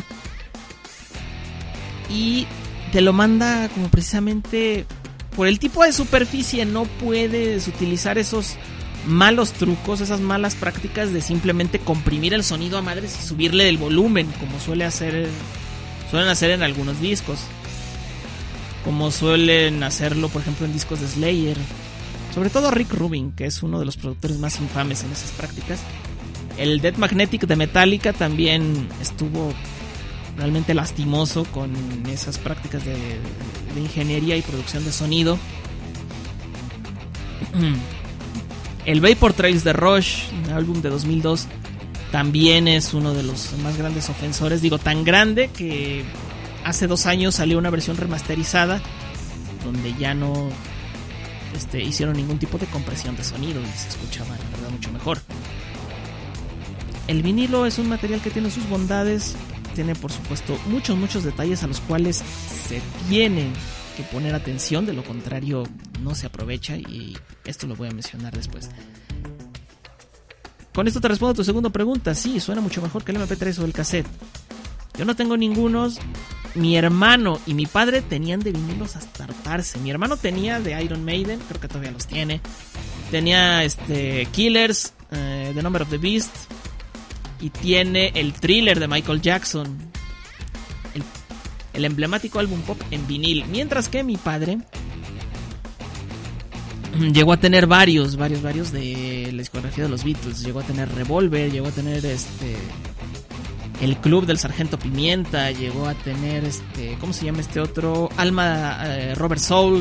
y te lo manda como precisamente por el tipo de superficie. No puedes utilizar esos malos trucos, esas malas prácticas de simplemente comprimir el sonido a madres y subirle el volumen, como suele hacer, suelen hacer en algunos discos, como suelen hacerlo por ejemplo en discos de Slayer, sobre todo Rick Rubin, que es uno de los productores más infames en esas prácticas. El Death Magnetic de Metallica también estuvo realmente lastimoso con esas prácticas de, de ingeniería y producción de sonido. El Vapor Trails de Rush, un álbum de dos mil dos, también es uno de los más grandes ofensores. Digo, tan grande que hace dos años salió una versión remasterizada donde ya no este, hicieron ningún tipo de compresión de sonido y se escuchaba, la verdad, mucho mejor. El vinilo es un material que tiene sus bondades. Tiene, por supuesto, muchos, muchos detalles a los cuales se tiene que poner atención. De lo contrario, no se aprovecha. Y esto lo voy a mencionar después. Con esto te respondo a tu segunda pregunta. Sí, suena mucho mejor que el eme pe tres o el cassette. Yo no tengo ningunos. Mi hermano y mi padre tenían de vinilos hasta hartarse. Mi hermano tenía de Iron Maiden, creo que todavía los tiene. Tenía este Killers, eh, The Number of the Beast. Y tiene el Thriller de Michael Jackson, el, el emblemático álbum pop en vinil. Mientras que mi padre llegó a tener varios, varios, varios de la discografía de los Beatles. Llegó a tener Revolver, llegó a tener este el Club del Sargento Pimienta, llegó a tener este, ¿cómo se llama este otro? Alma, eh, Robert Soul,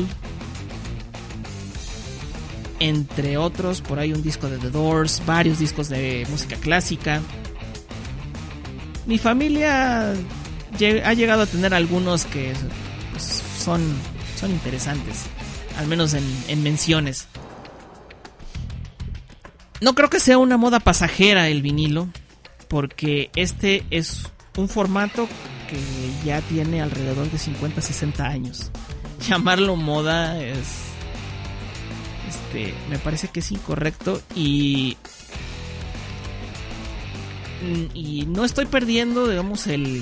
entre otros. Por ahí un disco de The Doors, varios discos de música clásica. Mi familia ha llegado a tener algunos que pues, son, son interesantes, al menos en, en menciones. No creo que sea una moda pasajera el vinilo, porque este es un formato que ya tiene alrededor de cincuenta a sesenta años. Llamarlo moda es... Este, me parece que es incorrecto y... Y no estoy perdiendo, digamos, el...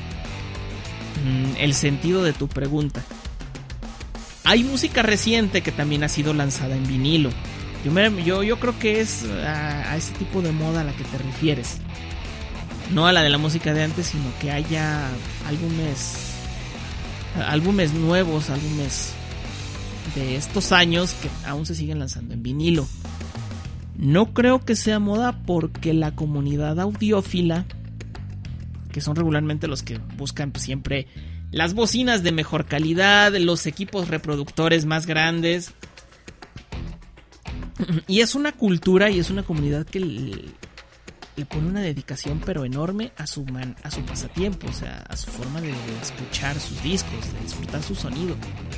El sentido de tu pregunta. Hay música reciente que también ha sido lanzada en vinilo. Yo, me, yo, yo creo que es a, a ese tipo de moda a la que te refieres. No a la de la música de antes, sino que haya álbumes... Álbumes nuevos, álbumes... de estos años que aún se siguen lanzando en vinilo. No creo que sea moda porque la comunidad audiófila, que son regularmente los que buscan pues, siempre las bocinas de mejor calidad, los equipos reproductores más grandes, y es una cultura y es una comunidad que le, le pone una dedicación pero enorme a su, man, a su pasatiempo, o sea, a su forma de escuchar sus discos, de disfrutar su sonido.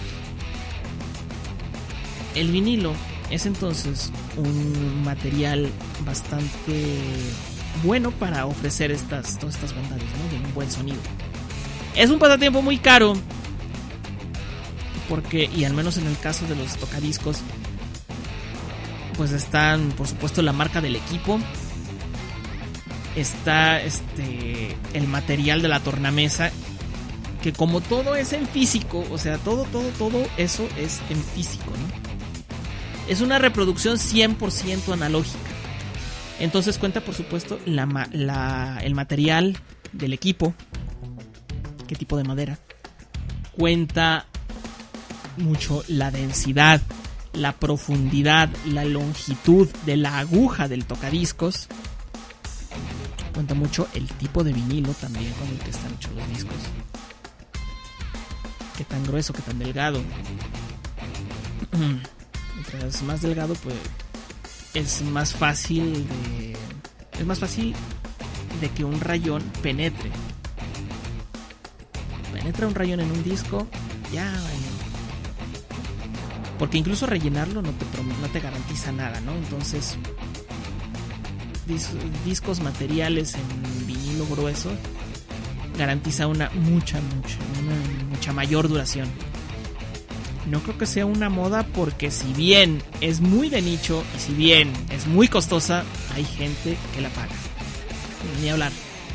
El vinilo es entonces un material bastante bueno para ofrecer estas, todas estas bondades, ¿no? De un buen sonido. Es un pasatiempo muy caro, porque, y al menos en el caso de los tocadiscos, pues están, por supuesto, la marca del equipo, está este el material de la tornamesa, que como todo es en físico, o sea, todo, todo, todo eso es en físico, ¿no? Es una reproducción cien por ciento analógica. Entonces cuenta, por supuesto, la, la, el material del equipo. ¿Qué tipo de madera? Cuenta mucho la densidad, la profundidad, la longitud de la aguja del tocadiscos. Cuenta mucho el tipo de vinilo también con el que están hechos los discos. Qué tan grueso, qué tan delgado. Mientras más delgado, pues es más fácil de, es más fácil de que un rayón penetre. Penetra un rayón en un disco, ya, bueno. Porque incluso rellenarlo no te, no te garantiza nada, ¿no? Entonces, dis, discos materiales en vinilo grueso garantiza una mucha, mucha, una mucha mayor duración. No creo que sea una moda porque si bien es muy de nicho y si bien es muy costosa, hay gente que la paga. Ni hablar.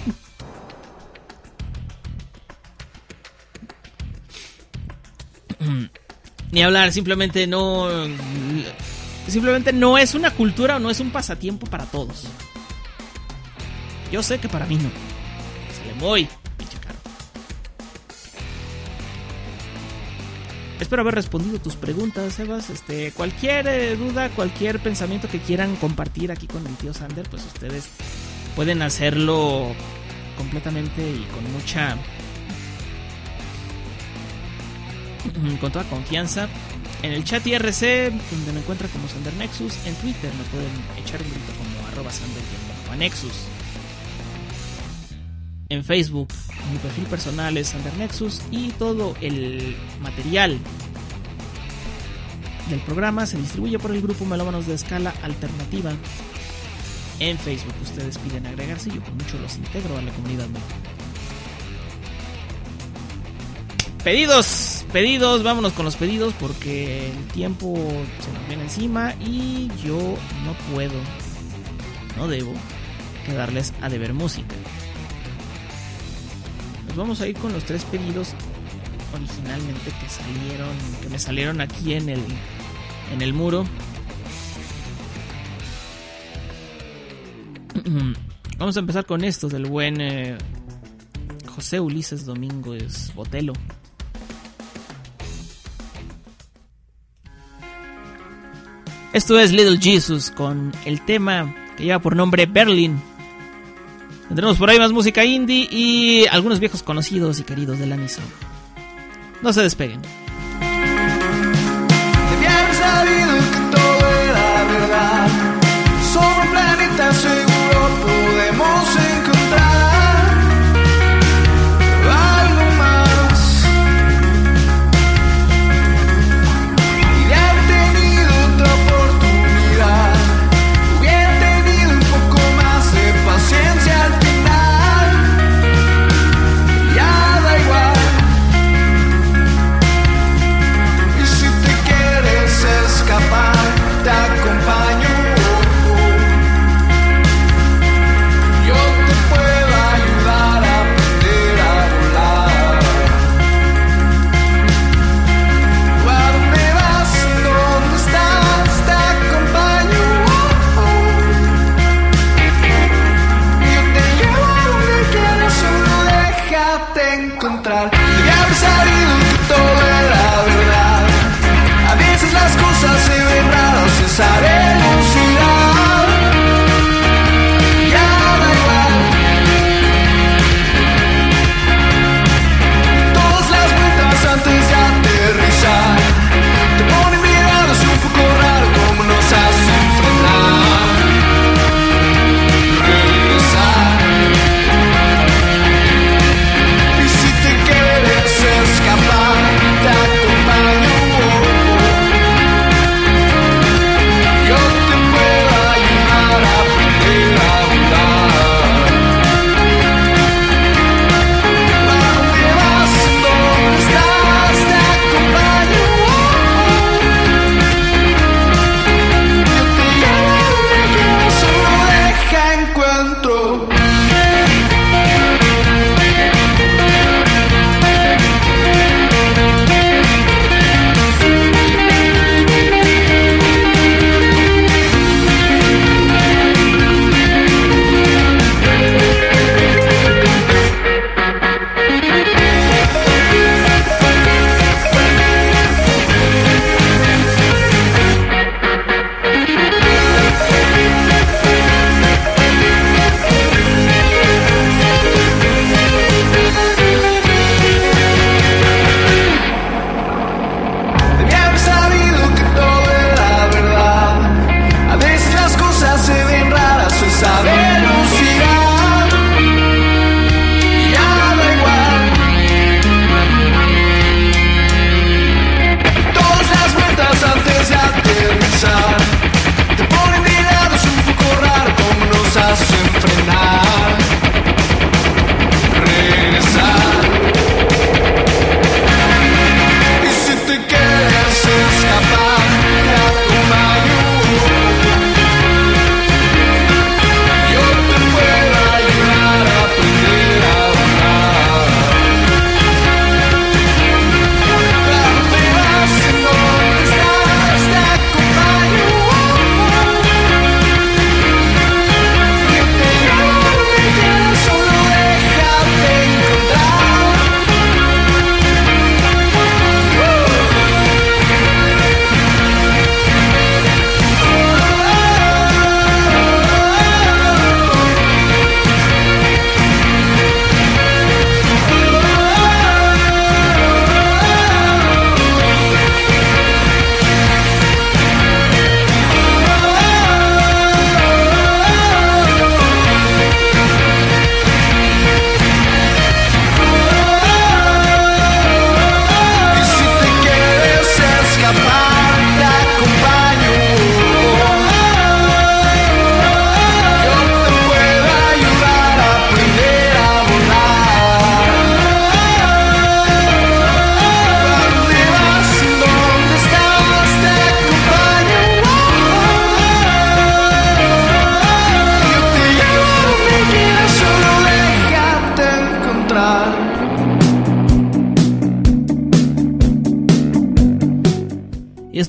Ni hablar, simplemente no... Simplemente no es una cultura o no es un pasatiempo para todos. Yo sé que para mí no. Sale muy pinche caro. Espero haber respondido tus preguntas, Sebas. Este, cualquier eh, duda, cualquier pensamiento que quieran compartir aquí con mi tío Sander, pues ustedes pueden hacerlo completamente y con mucha... con toda confianza en el chat I R C, donde me encuentran como Sander Nexus. En Twitter me pueden echar un grito como arroba Sander-Nexus. En Facebook mi perfil personal es Sander Nexus y todo el material del programa se distribuye por el grupo Melómanos de Escala Alternativa en Facebook. Ustedes piden agregarse y yo con mucho los integro a la comunidad. Pedidos, pedidos, vámonos con los pedidos porque el tiempo se nos viene encima y yo no puedo, no debo quedarles a deber música. Nos vamos a ir con los tres pedidos originalmente que salieron, que me salieron aquí en el, en el muro. Vamos a empezar con estos del buen eh, José Ulises Domínguez Botelo. Esto es Little Jesus con el tema que lleva por nombre Berlin. Tendremos por ahí más música indie y algunos viejos conocidos y queridos del Anisong. No se despeguen.
Debí haber sabido que todo era verdad. Sobre un planeta seguro podemos encontrar algo más. Y de haber tenido otra oportunidad, hubiera tenido un poco más de paciencia al final. Ya da igual.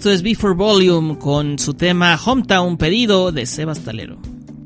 Esto es B cuatro Volume con su tema Hometown, pedido de Sebas Talero.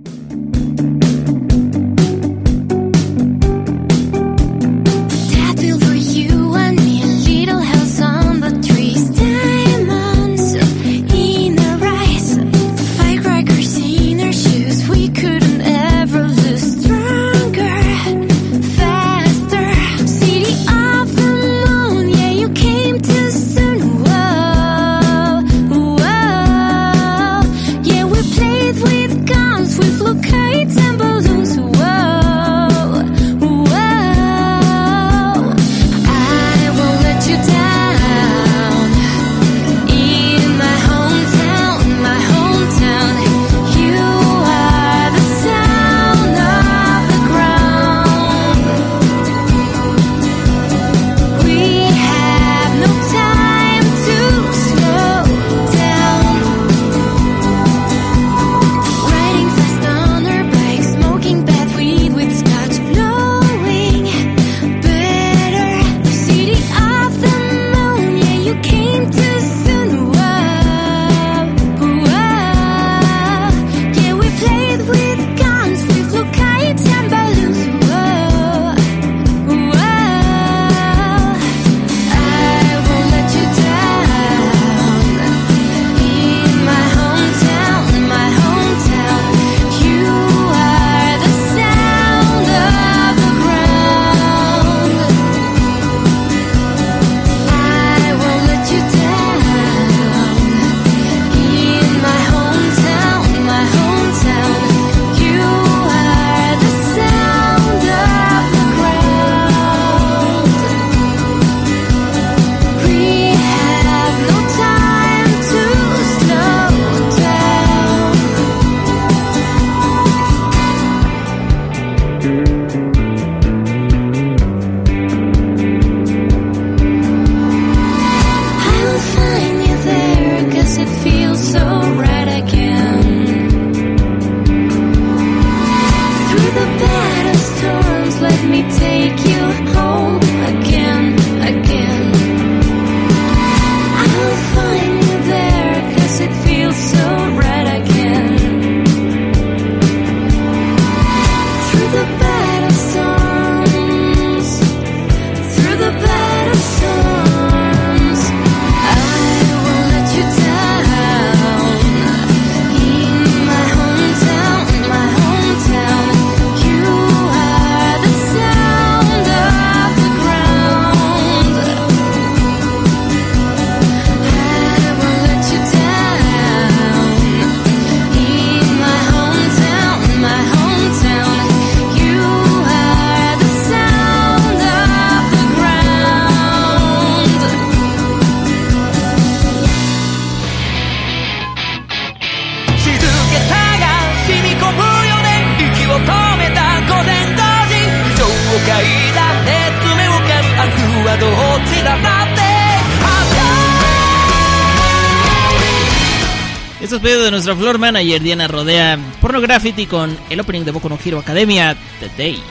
Esto es pedido de nuestra floor manager Diana Rodea, Porno Graffiti con el opening de Boku no Hero Academia, The Day.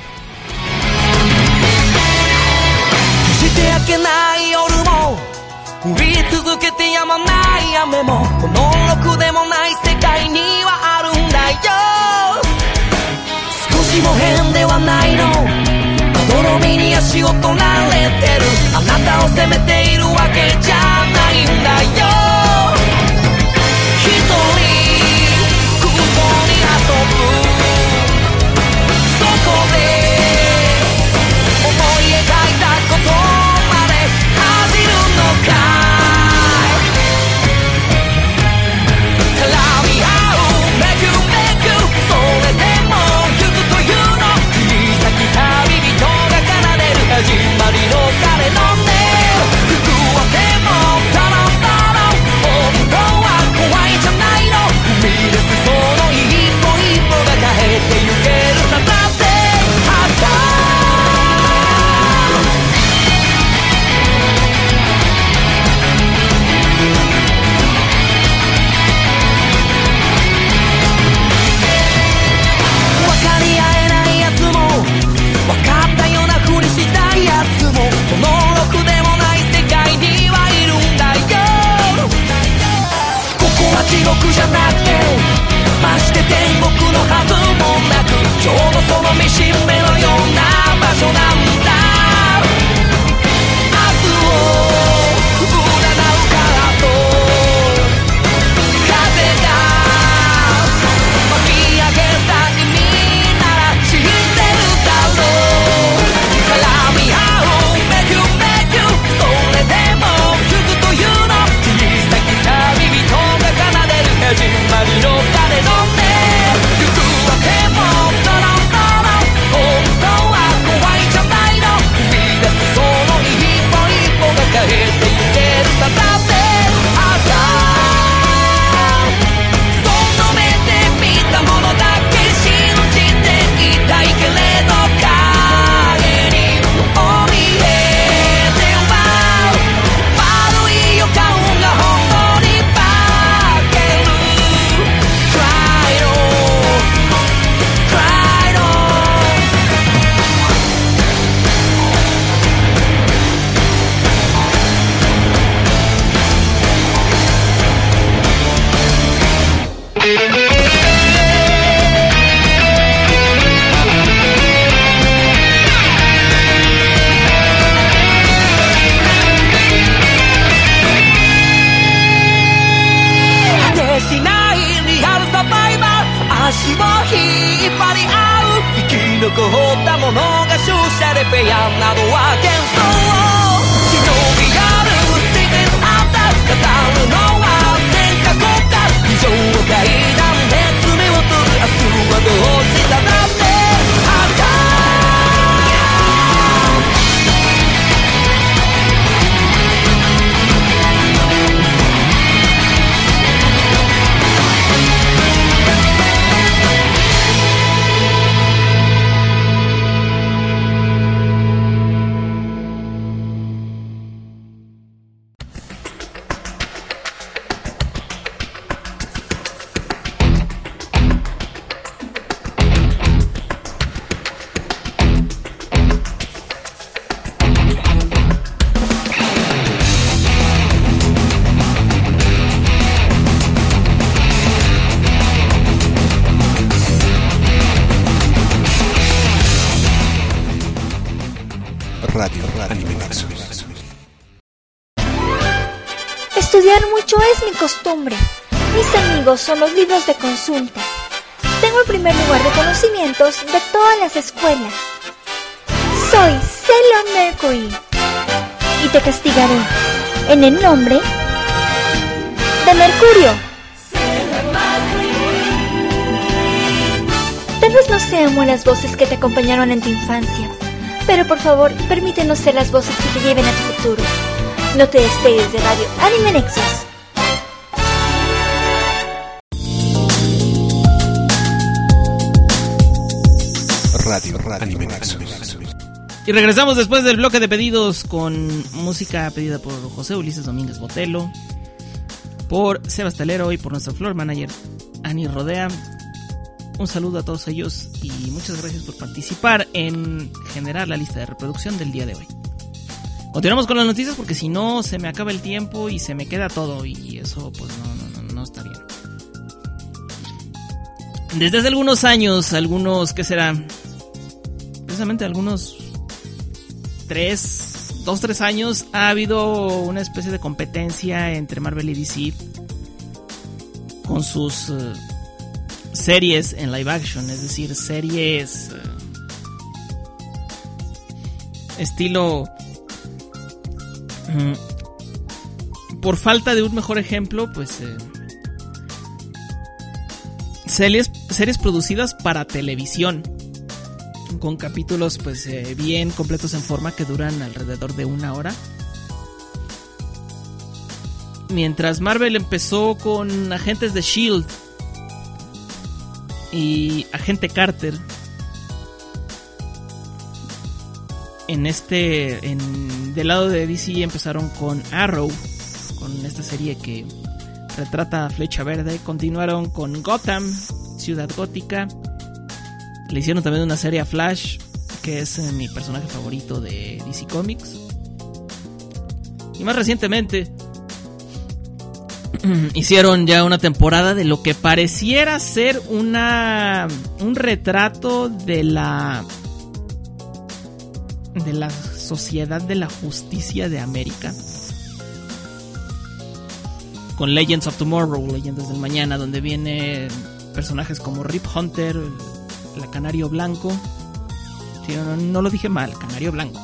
して明けない夜も降り続けてやまない雨もこのろくでもない世界にはあるんだよ少しも変ではないのまどろみに足を取られてるあなたを責めているわけじゃないんだよ一人空想に遊ぶそこで思い描いたことまで恥じるのかい絡み合うめくめくそれでも行くというの切り裂き旅人が奏でる始まりの鐘の音吹くわけもタランタラン地獄じゃなくてまして天国のはずもなくちょうどその見しめのような場所なんだ明日を占うからと風が巻き上げた意味なら知ってるだろう絡み合うめくめくそれでも行くというの小さき旅人が奏でる始まりの鐘の音行くわけもドロンドロン本当は怖いじゃないの踏み出すその一歩一歩が変えてゆけるさだって朝その目で見たものだけ信じていたいけれど影に怯えて奪う悪い予感が本当に化ける Cry on Cry on 果てしないリアルサバイバー足を引っ張り合う生き残ったものが勝者でフェアなどは幻想忍びある自然あった語るのは天下国家非常階段で爪を取る明日はどうしただってあった
Radio Anime Nexus.
Estudiar mucho es mi costumbre. Mis amigos son los libros de consulta. Tengo el primer lugar de conocimientos de todas las escuelas. Soy Sailor Mercury y te castigaré en el nombre de Mercurio. Tal vez no seamos las voces que te acompañaron en tu infancia, pero por favor, permítenos ser las voces que te lleven a tu futuro. No te despegues de Radio Anime Nexus.
Radio Anime Nexus.
Y regresamos después del bloque de pedidos con música pedida por José Ulises Domínguez Botelo, por Sebas Telero y por nuestro floor manager Ani Rodea. Un saludo a todos ellos y muchas gracias por participar en generar la lista de reproducción del día de hoy. Continuamos con las noticias porque si no se me acaba el tiempo y se me queda todo y eso pues no, no, no, no está bien. Desde hace algunos años, algunos, ¿qué será? Precisamente algunos tres, dos, tres años ha habido una especie de competencia entre Marvel y D C con sus uh, series en live action, es decir, series uh, estilo um, por falta de un mejor ejemplo, pues eh, series, series producidas para televisión con capítulos pues eh, bien completos en forma que duran alrededor de una hora. Mientras Marvel empezó con Agentes de S H I E L D y Agente Carter, en este en del lado de D C empezaron con Arrow, con esta serie que retrata a Flecha Verde. Continuaron con Gotham, Ciudad Gótica. Le hicieron también una serie a Flash, que es eh, mi personaje favorito de D C Comics. Y más recientemente hicieron ya una temporada de lo que pareciera ser una un retrato de la de la Sociedad de la Justicia de América, con Legends of Tomorrow, Leyendas del Mañana, donde vienen personajes como Rip Hunter, la Canario Blanco. Sí, no, no lo dije mal, Canario Blanco.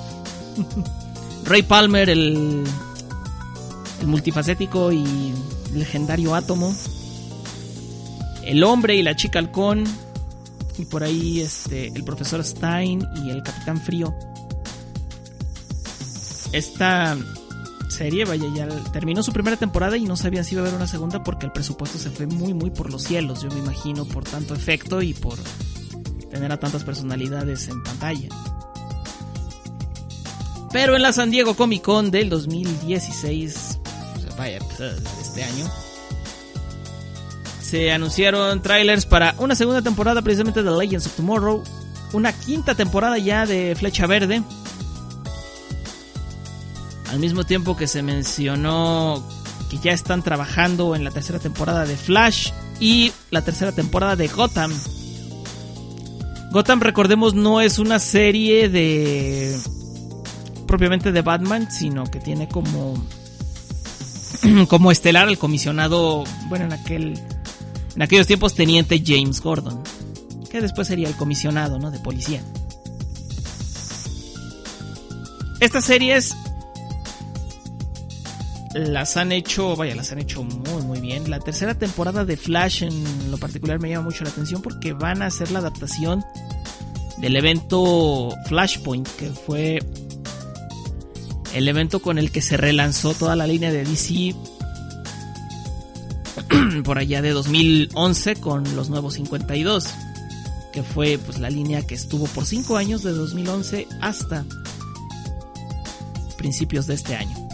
Ray Palmer, el, el multifacético y legendario Átomo. El Hombre y la Chica Halcón. Y por ahí este, el Profesor Stein y el Capitán Frío. Esta serie, vaya, ya terminó su primera temporada y no sabían si iba a haber una segunda porque el presupuesto se fue muy muy por los cielos, yo me imagino, por tanto efecto y por tener a tantas personalidades en pantalla. Pero en la San Diego Comic Con del dos mil dieciséis, o sea, vaya, este año, se anunciaron trailers para una segunda temporada precisamente de Legends of Tomorrow, una quinta temporada ya de Flecha Verde, al mismo tiempo que se mencionó que ya están trabajando en la tercera temporada de Flash y la tercera temporada de Gotham. Gotham, recordemos, no es una serie de propiamente de Batman, sino que tiene como como estelar al comisionado, bueno, en aquel en aquellos tiempos teniente James Gordon, que después sería el comisionado, ¿no?, de policía. Estas series las han hecho, vaya, las han hecho muy muy bien. La tercera temporada de Flash en lo particular me llama mucho la atención porque van a hacer la adaptación del evento Flashpoint, que fue el evento con el que se relanzó toda la línea de D C por allá de dos mil once con los nuevos cincuenta y dos, que fue pues la línea que estuvo por cinco años, de dos mil once hasta principios de este año.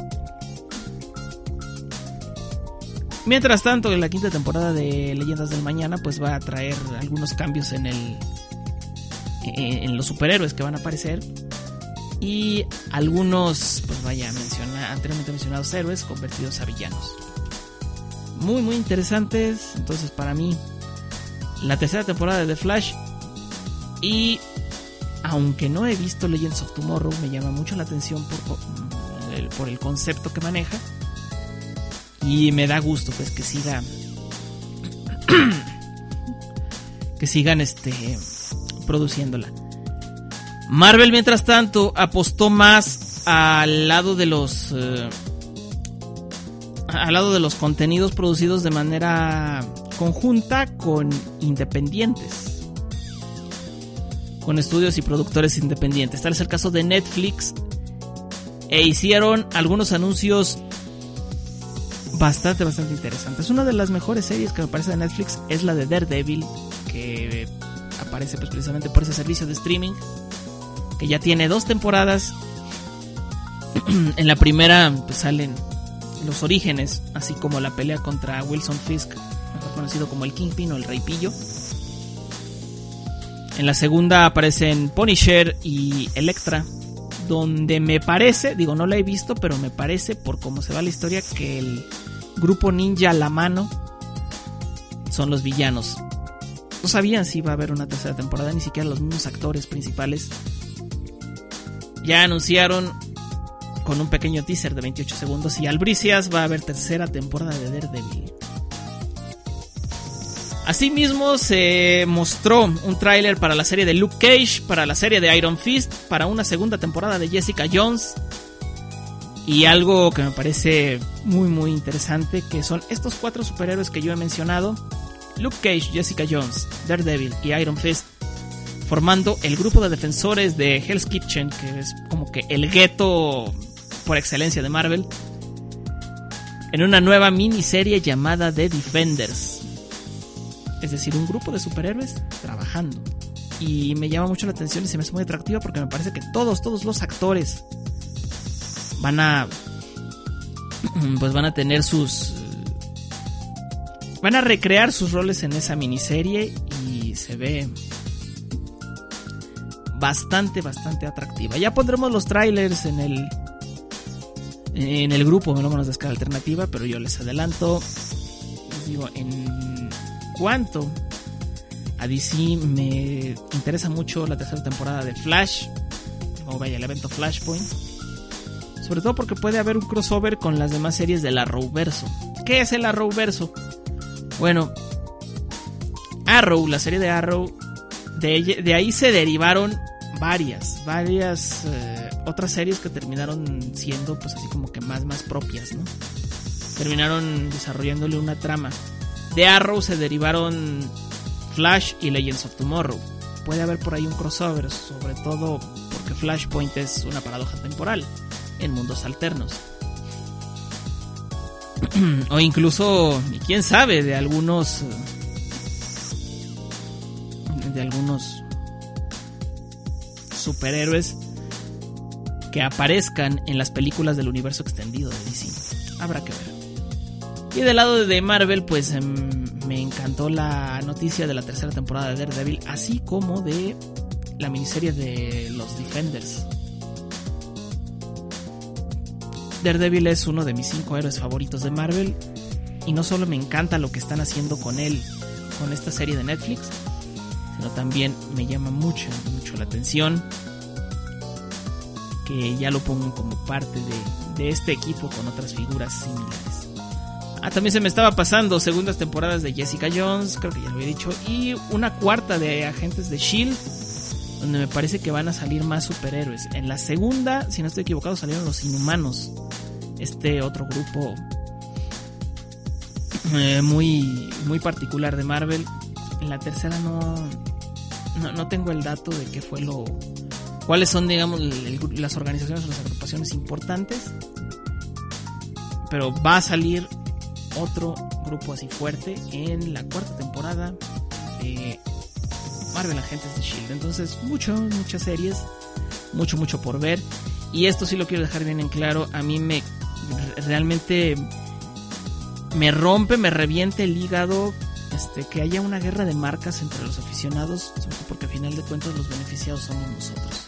Mientras tanto, en la quinta temporada de Leyendas del Mañana pues va a traer algunos cambios en el en los superhéroes que van a aparecer y algunos, pues vaya, menciona, anteriormente mencionados héroes convertidos a villanos. Muy muy interesantes. Entonces, para mí, la tercera temporada de The Flash, y aunque no he visto Legends of Tomorrow, me llama mucho la atención por, por, el, por el concepto que maneja. Y me da gusto pues que siga que sigan este produciéndola. Marvel, mientras tanto, apostó más al lado de los eh, al lado de los contenidos producidos de manera conjunta con independientes, con estudios y productores independientes. Tal es el caso de Netflix, e hicieron algunos anuncios bastante, bastante interesantes. Una de las mejores series que me parece de Netflix es la de Daredevil, que aparece pues precisamente por ese servicio de streaming, que ya tiene dos temporadas. En la primera pues salen los orígenes, así como la pelea contra Wilson Fisk, mejor conocido como el Kingpin o el Rey Pillo. En la segunda aparecen Punisher y Elektra, donde me parece, digo, no la he visto, pero me parece, por cómo se va la historia, que el grupo ninja La Mano son los villanos. No sabían si iba a haber una tercera temporada, ni siquiera los mismos actores principales. Ya anunciaron con un pequeño teaser de veintiocho segundos y albricias va a haber tercera temporada de Daredevil. Asimismo, se mostró un tráiler para la serie de Luke Cage, para la serie de Iron Fist, para una segunda temporada de Jessica Jones. Y algo que me parece muy muy interesante, que son estos cuatro superhéroes que yo he mencionado: Luke Cage, Jessica Jones, Daredevil y Iron Fist, formando el grupo de defensores de Hell's Kitchen, que es como que el gueto por excelencia de Marvel, en una nueva miniserie llamada The Defenders. Es decir, un grupo de superhéroes trabajando. Y me llama mucho la atención y se me hace muy atractiva porque me parece que todos, todos los actores van a pues van a tener sus van a recrear sus roles en esa miniserie, y se ve bastante, bastante atractiva. Ya pondremos los trailers en el en el grupo Melómanos de Escala Alternativa, pero yo les adelanto, les digo, en cuanto a D C me interesa mucho la tercera temporada de Flash, o vaya, el evento Flashpoint, sobre todo porque puede haber un crossover con las demás series del Arrowverso. ¿Qué es el Arrowverso? Bueno, Arrow, la serie de Arrow, de, de ahí se derivaron varias, varias eh, otras series que terminaron siendo pues así como que más, más propias, ¿no? Terminaron desarrollándole una trama. De Arrow se derivaron Flash y Legends of Tomorrow. Puede haber por ahí un crossover, sobre todo porque Flashpoint es una paradoja temporal en mundos alternos. O incluso, y quién sabe, de algunos de algunos superhéroes que aparezcan en las películas del universo extendido de D C. Habrá que ver. Y del lado de Marvel, pues eh, me encantó la noticia de la tercera temporada de Daredevil, así como de la miniserie de los Defenders. Daredevil es uno de mis cinco héroes favoritos de Marvel, y no solo me encanta lo que están haciendo con él, con esta serie de Netflix, sino también me llama mucho, mucho la atención que ya lo pongan como parte de, de este equipo con otras figuras similares. Ah, también se me estaba pasando segundas temporadas de Jessica Jones, creo que ya lo había dicho, y una cuarta de Agentes de S H I E L D, donde me parece que van a salir más superhéroes. En la segunda, si no estoy equivocado, salieron los Inhumanos, este otro grupo eh, muy, muy particular de Marvel. En la tercera no, no, no tengo el dato de qué fue lo... cuáles son, digamos, el, el, las organizaciones o las agrupaciones importantes. Pero va a salir otro grupo así fuerte en la cuarta temporada de Marvel Agentes de S H I E L D. Entonces, mucho, muchas series, mucho, mucho por ver. Y esto sí lo quiero dejar bien en claro. A mí me realmente me rompe, me revienta el hígado este, que haya una guerra de marcas entre los aficionados, porque al final de cuentas los beneficiados somos nosotros.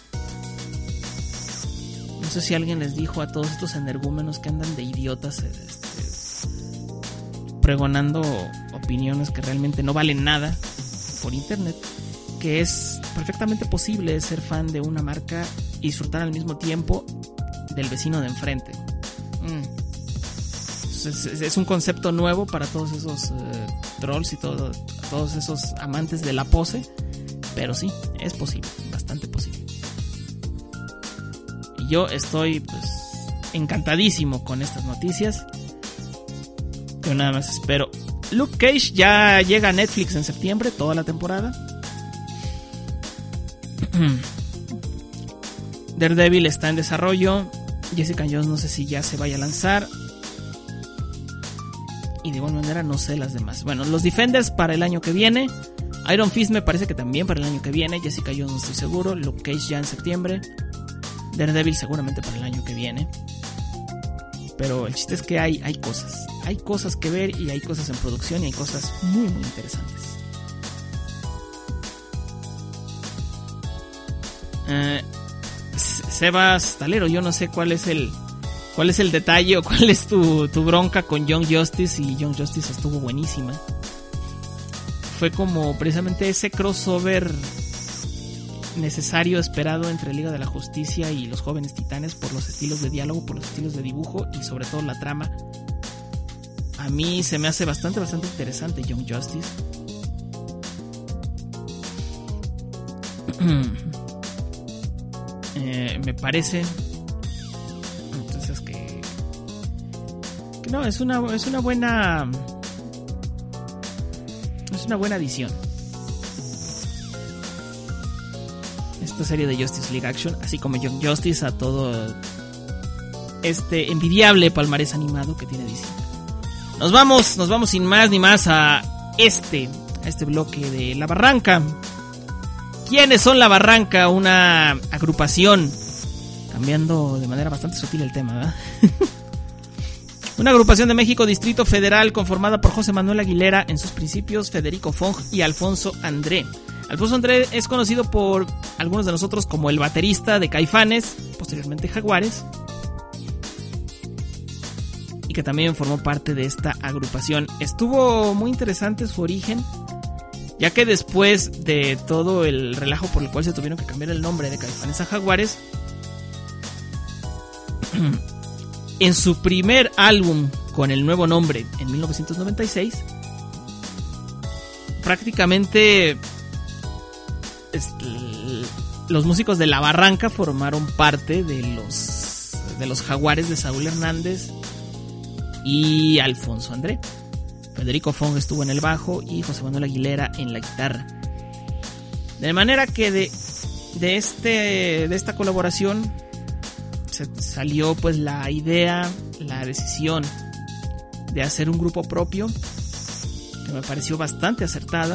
No sé si alguien les dijo a todos estos energúmenos que andan de idiotas este, pregonando opiniones que realmente no valen nada por internet, que es perfectamente posible ser fan de una marca y disfrutar al mismo tiempo del vecino de enfrente. Mm. Es, es, es un concepto nuevo para todos esos uh, trolls y todo, todos esos amantes de la pose, pero sí, es posible, bastante posible. Y yo estoy pues encantadísimo con estas noticias. Yo nada más espero. Luke Cage ya llega a Netflix en septiembre, toda la temporada. Daredevil está en desarrollo. Jessica Jones no sé si ya se vaya a lanzar. Y de igual manera no sé las demás. Bueno, los Defenders para el año que viene. Iron Fist me parece que también para el año que viene. Jessica Jones no estoy seguro. Luke Cage ya en septiembre. Daredevil seguramente para el año que viene. Pero el chiste es que hay, hay cosas. Hay cosas que ver y hay cosas en producción y hay cosas muy muy interesantes. Eh, Sebas Talero, yo no sé cuál es el cuál es el detalle o cuál es tu, tu bronca con Young Justice, y Young Justice estuvo buenísima. Fue como precisamente ese crossover necesario, esperado entre Liga de la Justicia y los Jóvenes Titanes, por los estilos de diálogo, por los estilos de dibujo y sobre todo la trama. A mí se me hace bastante, bastante interesante Young Justice. eh, me parece entonces que, que no, es una, es una buena es una buena adición esta serie de Justice League Action, así como Young Justice, a todo este envidiable palmarés animado que tiene D C. Nos vamos, nos vamos sin más ni más a este, a este bloque de La Barranca. ¿Quiénes son La Barranca? Una agrupación, cambiando de manera bastante sutil el tema, ¿verdad? Una agrupación de México, Distrito Federal, conformada por José Manuel Aguilera en sus principios, Federico Fong y Alfonso André. Alfonso André es conocido por algunos de nosotros como el baterista de Caifanes, posteriormente Jaguares. y que también formó parte de esta agrupación. Estuvo muy interesante su origen, ya que después de todo el relajo por el cual se tuvieron que cambiar el nombre de Caifanes a Jaguares, en su primer álbum con el nuevo nombre en mil novecientos noventa y seis, prácticamente este, los músicos de La Barranca formaron parte de los, de los Jaguares de Saúl Hernández y Alfonso André. Federico Fong estuvo en el bajo y José Manuel Aguilera en la guitarra. De manera que de, de, este, de esta colaboración se salió pues la idea, la decisión de hacer un grupo propio, que me pareció bastante acertada.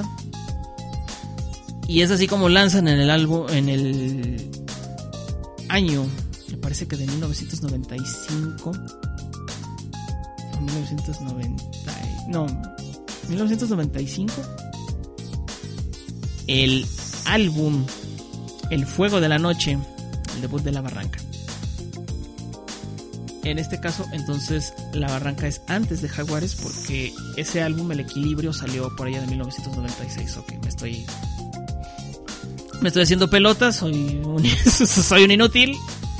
Y es así como lanzan en el álbum, en el año, me parece que de mil novecientos noventa y cinco, o mil novecientos noventa, no, mil novecientos noventa y cinco, el álbum El Fuego de la Noche, el debut de La Barranca. En este caso, entonces, La Barranca es antes de Jaguares, porque ese álbum, El Equilibrio, salió por allá de mil novecientos noventa y seis. Ok, me estoy... Me estoy haciendo pelotas, soy un, soy un inútil.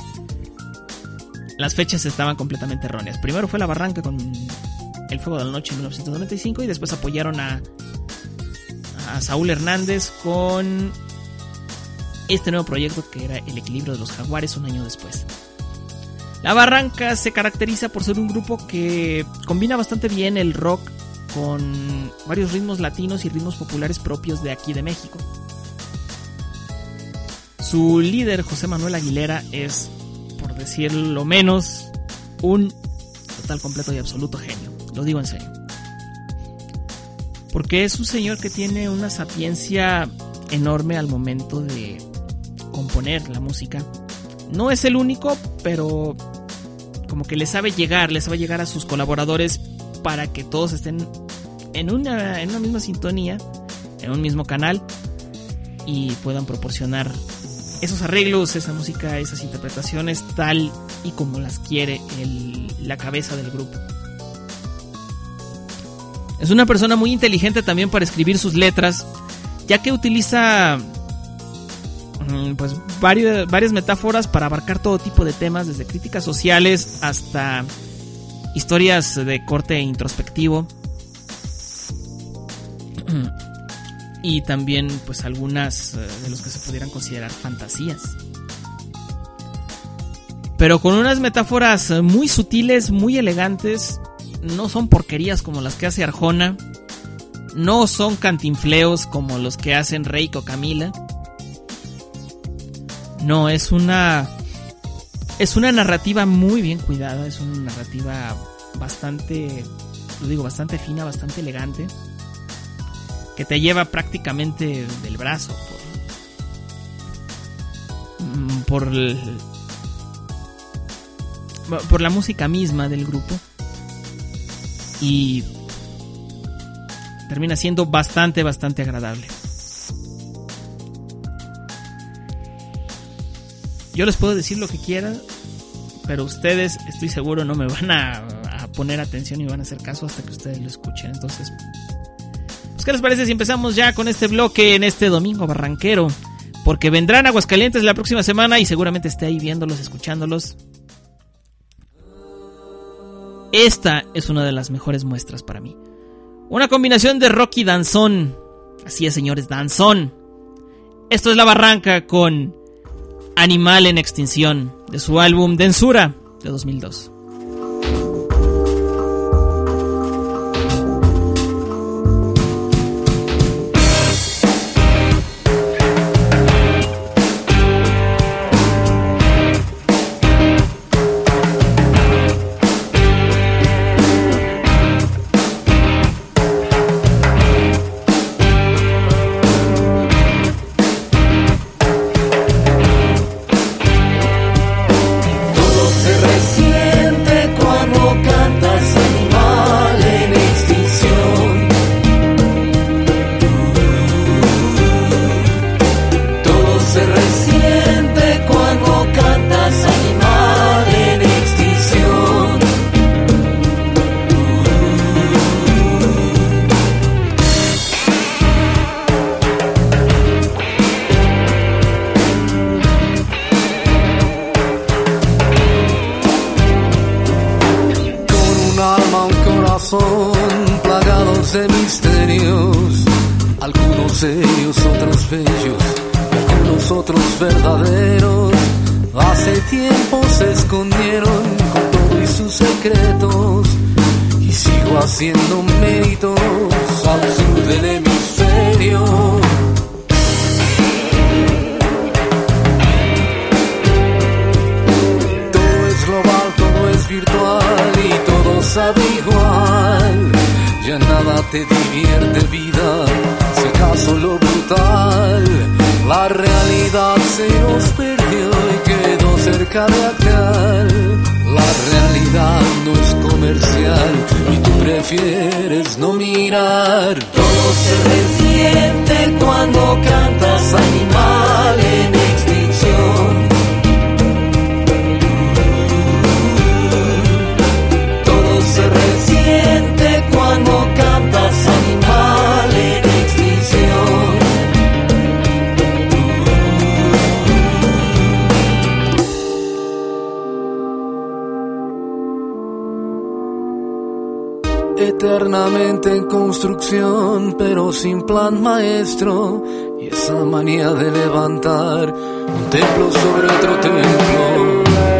Las fechas estaban completamente erróneas. Primero fue La Barranca con El Fuego de la Noche en mil novecientos noventa y cinco, y después apoyaron a, a Saúl Hernández con este nuevo proyecto que era El Equilibrio de los Jaguares un año después. La Barranca se caracteriza por ser un grupo que combina bastante bien el rock con varios ritmos latinos y ritmos populares propios de aquí de México. Su líder, José Manuel Aguilera, es, por decirlo menos, un total, completo y absoluto genio. Lo digo en serio. Porque es un señor que tiene una sapiencia enorme al momento de componer la música. No es el único, pero como que le sabe llegar, le sabe llegar a sus colaboradores para que todos estén en una, en una misma sintonía, en un mismo canal, y puedan proporcionar esos arreglos, esa música, esas interpretaciones tal y como las quiere el, la cabeza del grupo. Es una persona muy inteligente también para escribir sus letras, ya que utiliza pues varias, varias metáforas para abarcar todo tipo de temas, desde críticas sociales hasta historias de corte introspectivo. Y también pues algunas de los que se pudieran considerar fantasías, pero con unas metáforas muy sutiles, muy elegantes. No son porquerías como las que hace Arjona, no son cantinfleos como los que hacen Reik o Camila. No, es una es una narrativa muy bien cuidada, es una narrativa bastante, lo digo, bastante fina, bastante elegante, que te lleva prácticamente del brazo por, por, el, por la música misma del grupo, y termina siendo bastante, bastante agradable. Yo les puedo decir lo que quieran, pero ustedes, estoy seguro, no me van a, a poner atención y van a hacer caso hasta que ustedes lo escuchen. Entonces, ¿qué les parece si empezamos ya con este bloque en este domingo barranquero? Porque vendrán Aguascalientes la próxima semana y seguramente esté ahí viéndolos, escuchándolos. Esta es una de las mejores muestras para mí. Una combinación de rock y danzón. Así es, señores, danzón. Esto es La Barranca con Animal en Extinción, de su álbum Densura de dos mil dos.
Todo se resiente de misterios, algunos serios, otros bellos, algunos otros verdaderos. Hace tiempo se escondieron con todo y sus secretos, y sigo haciendo méritos al sur del hemisferio. Todo es global, todo es virtual y todo sabe igual. Ya nada te divierte, vida, si acaso lo brutal. La realidad se nos perdió y quedó cerca de aquel. La realidad no es comercial y tú prefieres no mirar. Todo se resiente cuando cantas Animal en extinción. Todo se resiente cuando cantas Animal en extinción. Eternamente en construcción, pero sin plan maestro, y esa manía de levantar un templo sobre otro templo.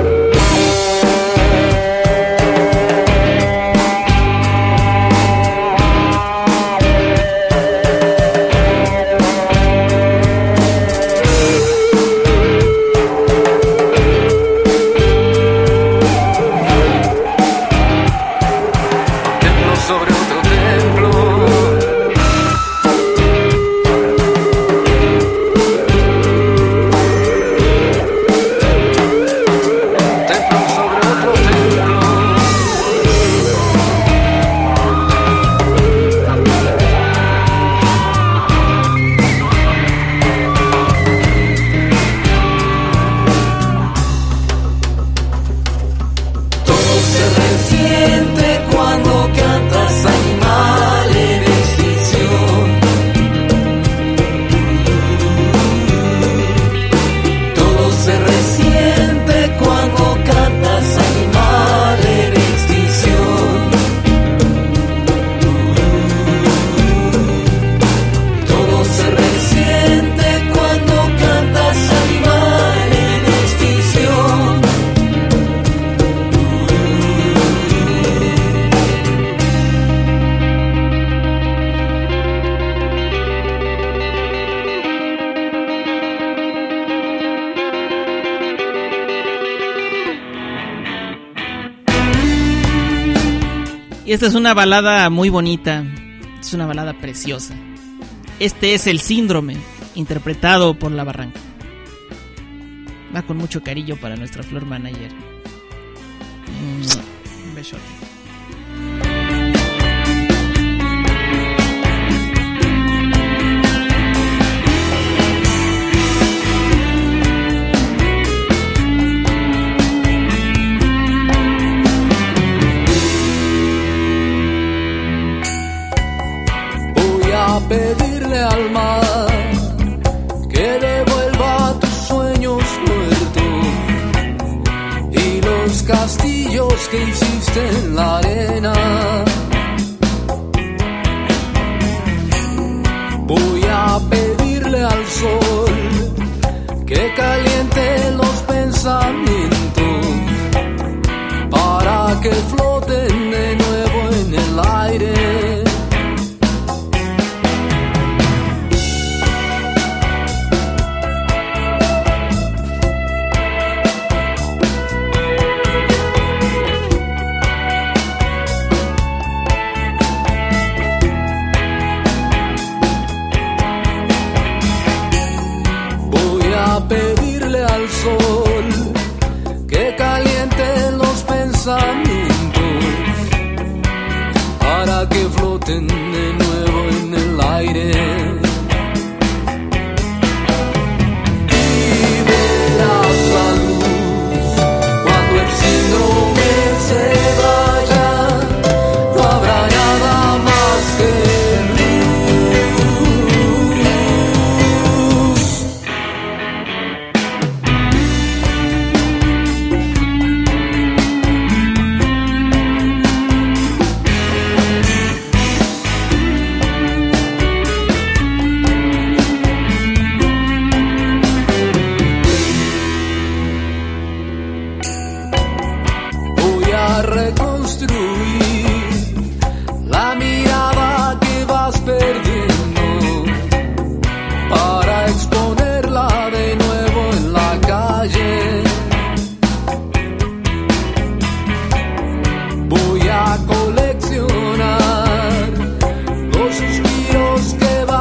Y esta es una balada muy bonita, es una balada preciosa. Este es El Síndrome, interpretado por La Barranca. Va con mucho cariño para nuestra Flor Manager. Un besote.
Pedirle al mar que devuelva tus sueños muertos y los castillos que hiciste en la arena. Voy a pedirle al sol que caliente los pensamientos para que floten de nuevo en el aire. Pedirle al sol que caliente los pensamientos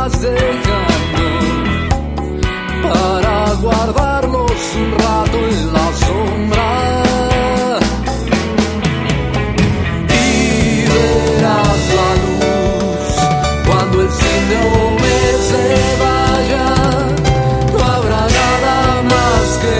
vas dejando para guardarlos un rato en la sombra. Y verás la luz cuando el síndrome se vaya. No habrá nada más que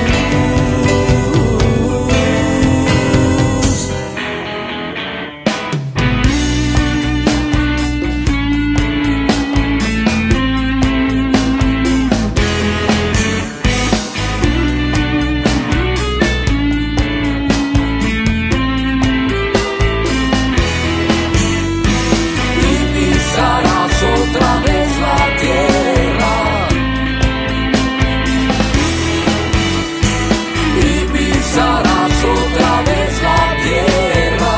otra vez la tierra y pisarás otra vez la tierra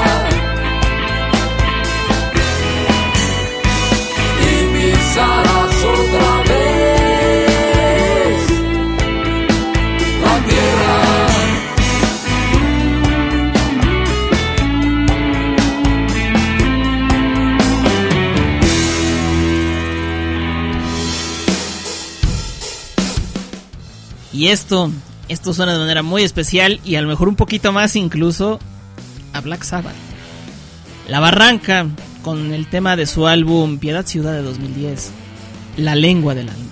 y pisarás otra vez la tierra.
Y esto, esto suena de manera muy especial y a lo mejor un poquito más incluso a Black Sabbath. La Barranca, con el tema de su álbum Piedad Ciudad de dos mil diez, La Lengua del Alma.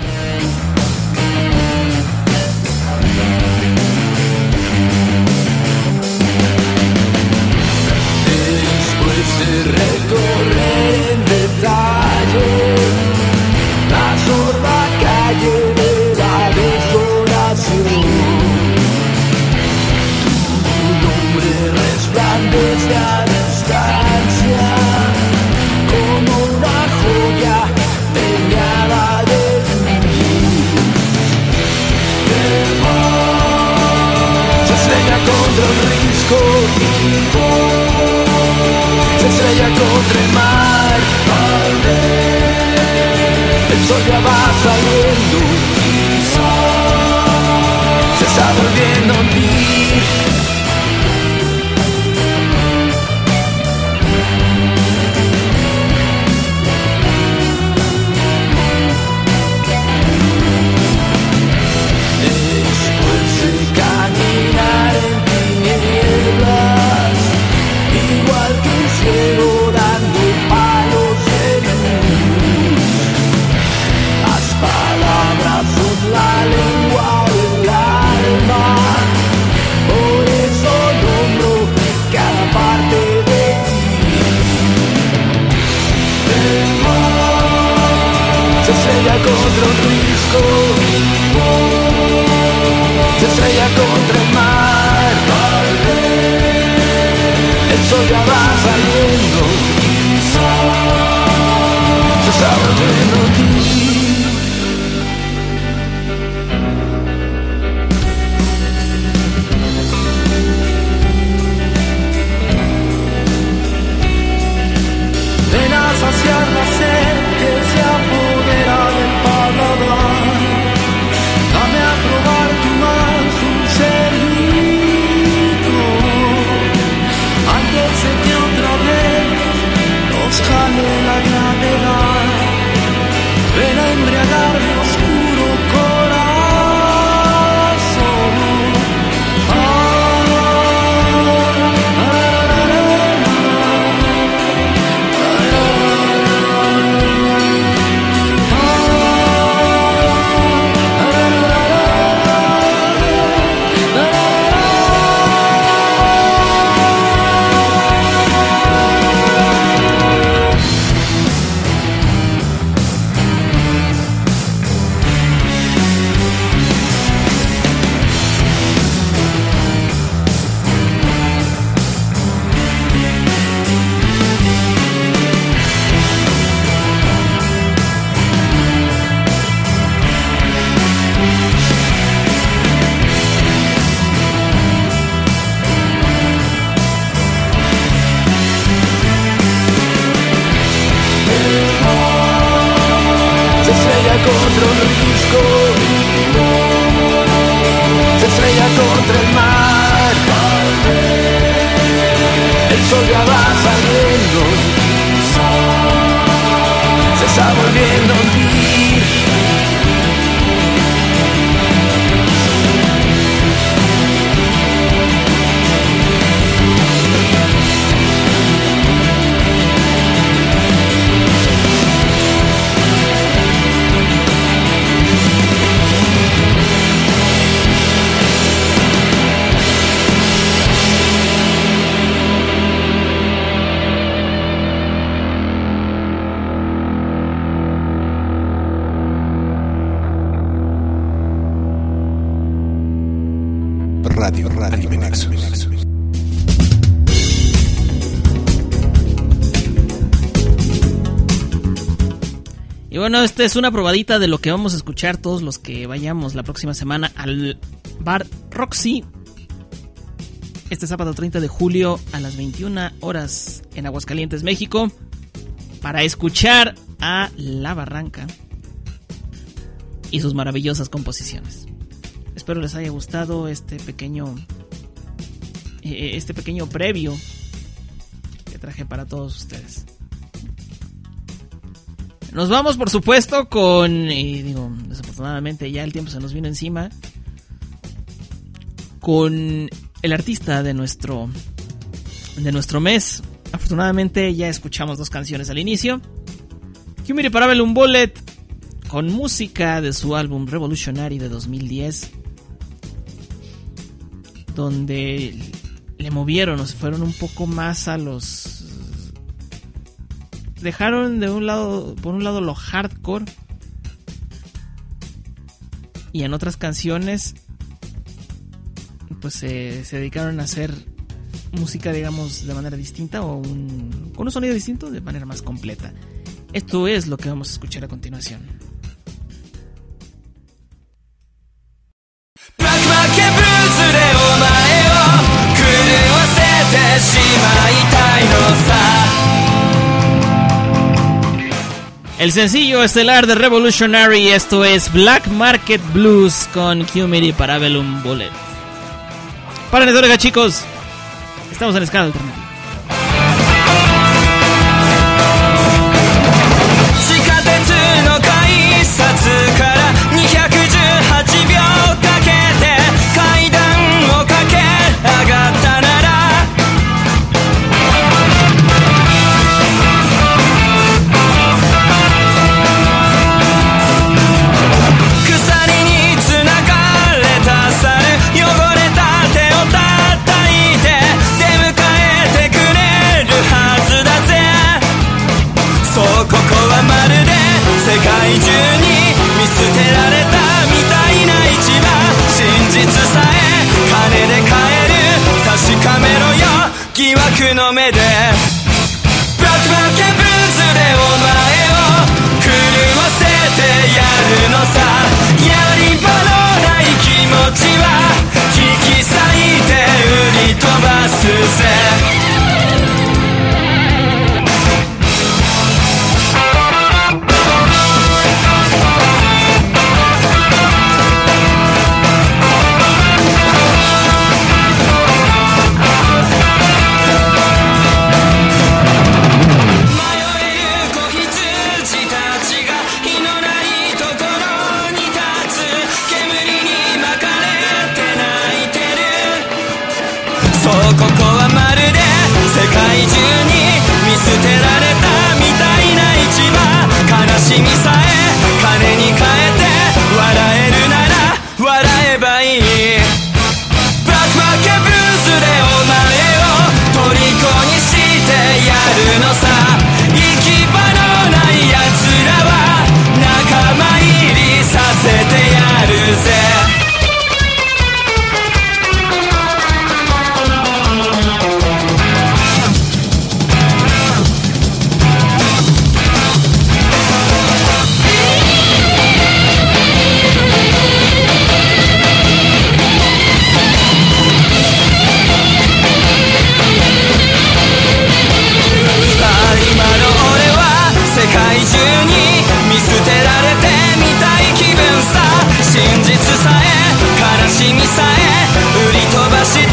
Después de recorrer en detalle la sorda calle de la desolación, tu nombre resplandece a distancia como una joya peñada de luz. El mar se estrella contra un risco, se estrella contra el mar. Al ver el sol ya va saliendo, se está volviendo a hundir. Después de caminar en tinieblas, igual que un ciego dando palos de luz, las palabras son la lengua del alma. Por eso nombro cada parte de ti. El mar se estrella contra un risco, se estrella contra el mar. Al ver el sol ya va saliendo, se está volviendo a ti. Ven a saciar la sed que se apodera del paladar. Dame a probar tu más dulce vino, antes de que otra vez nos jale la gravedad. Ven a embriagar mi oscuro corazón. Ah, ah, contra un risco, se estrella contra el mar. El sol ya va saliendo, se está volviendo
Radio Anime Nexus.
Y bueno, esta es una probadita de lo que vamos a escuchar todos los que vayamos la próxima semana al Bar Roxy. Este sábado treinta de julio a las veintiuna horas en Aguascalientes, México, para escuchar a La Barranca y sus maravillosas composiciones. Espero les haya gustado este pequeño eh, este pequeño previo que traje para todos ustedes. Nos vamos, por supuesto, con... Eh, digo, desafortunadamente ya el tiempo se nos vino encima. Con el artista de nuestro... De nuestro mes. Afortunadamente ya escuchamos dos canciones al inicio. Yumiri Parabellum Bullet, con música de su álbum Revolutionary de dos mil diez. Donde le movieron o se fueron un poco más a los... Dejaron de un lado, por un lado lo hardcore, y en otras canciones pues eh, se dedicaron a hacer música, digamos, de manera distinta o un, con un sonido distinto de manera más completa. Esto es lo que vamos a escuchar a continuación. El sencillo estelar de Revolutionary, esto es Black Market Blues con Yumiri Parabellum Bullet. Paren de oreja, chicos. Estamos en Escala Alternativa.
世界中に見捨てられたみたいな市場、真実さえ金で買える、確かめろよ疑惑の目で。ブラックマーケットブルーズでお前を狂わせてやるのさ、やり場のない気持ちは引き裂いて売り飛ばすぜ。ここはまるで世界中に見捨てられたみたいな市場、悲しみさえ金に変えて笑えるなら笑えばいい。ブラックマーケットブルーズでお前を虜にしてやるのさ、行き場のないやつらは仲間入りさせてやるぜ。世界中に見捨てられてみたい気分さ、真実さえ悲しみさえ売り飛ばして、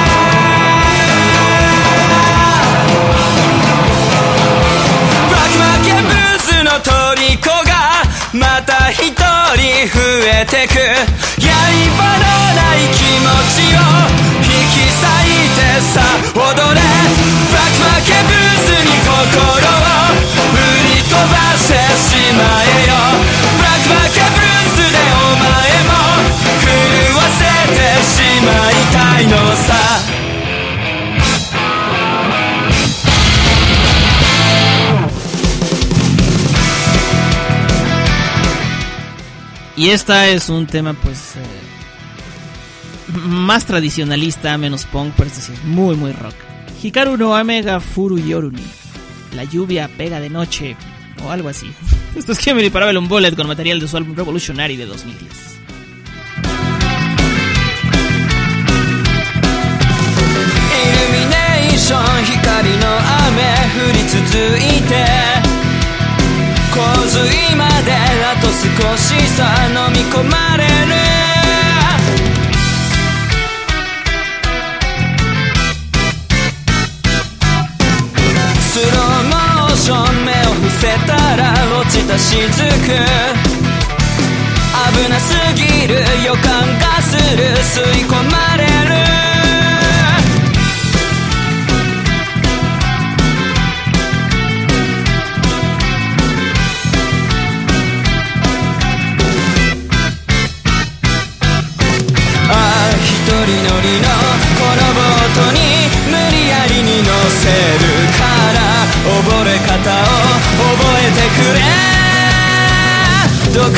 ブラックマーケットブルーズの虜がまた一人増えてく、やり場のない気持ちを引き裂いてさ踊れ。ブラックマーケットブルーズに心を売り飛ばしてしまえよ。ブラックマーケットブルーズでお前も狂わせてしまいたいのさ。
Y esta es un tema pues eh, más tradicionalista, menos punk, pero este sí es muy muy rock. Hikaru no Ame ga Furu Yoru ni, la lluvia pega de noche, o algo así. Esto es Kemery Parabellum Bullet con material de su álbum Revolutionary de dos mil diez.
光の雨降り続いて洪水まであと少しさ飲み込まれるスローモーション目を伏せたら落ちた雫危なすぎる予感がする吸い込まれる一人乗りのこのボートに無理やりに乗せるから溺れ方を覚えてくれどこにもどこ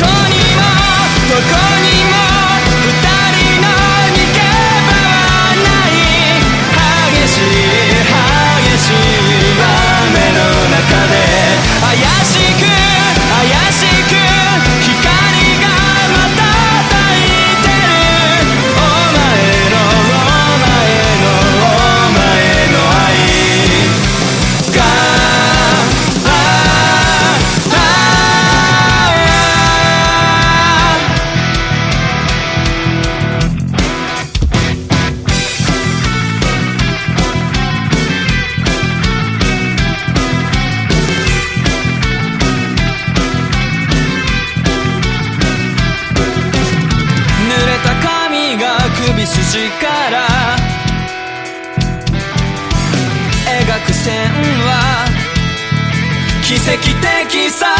にも二人の逃げ場はない激しい激しい雨の中で怪しく怪しく光がまた焚いてるお前のお前のお前の愛がああ濡れた髪が首筋から描く線は奇跡的さ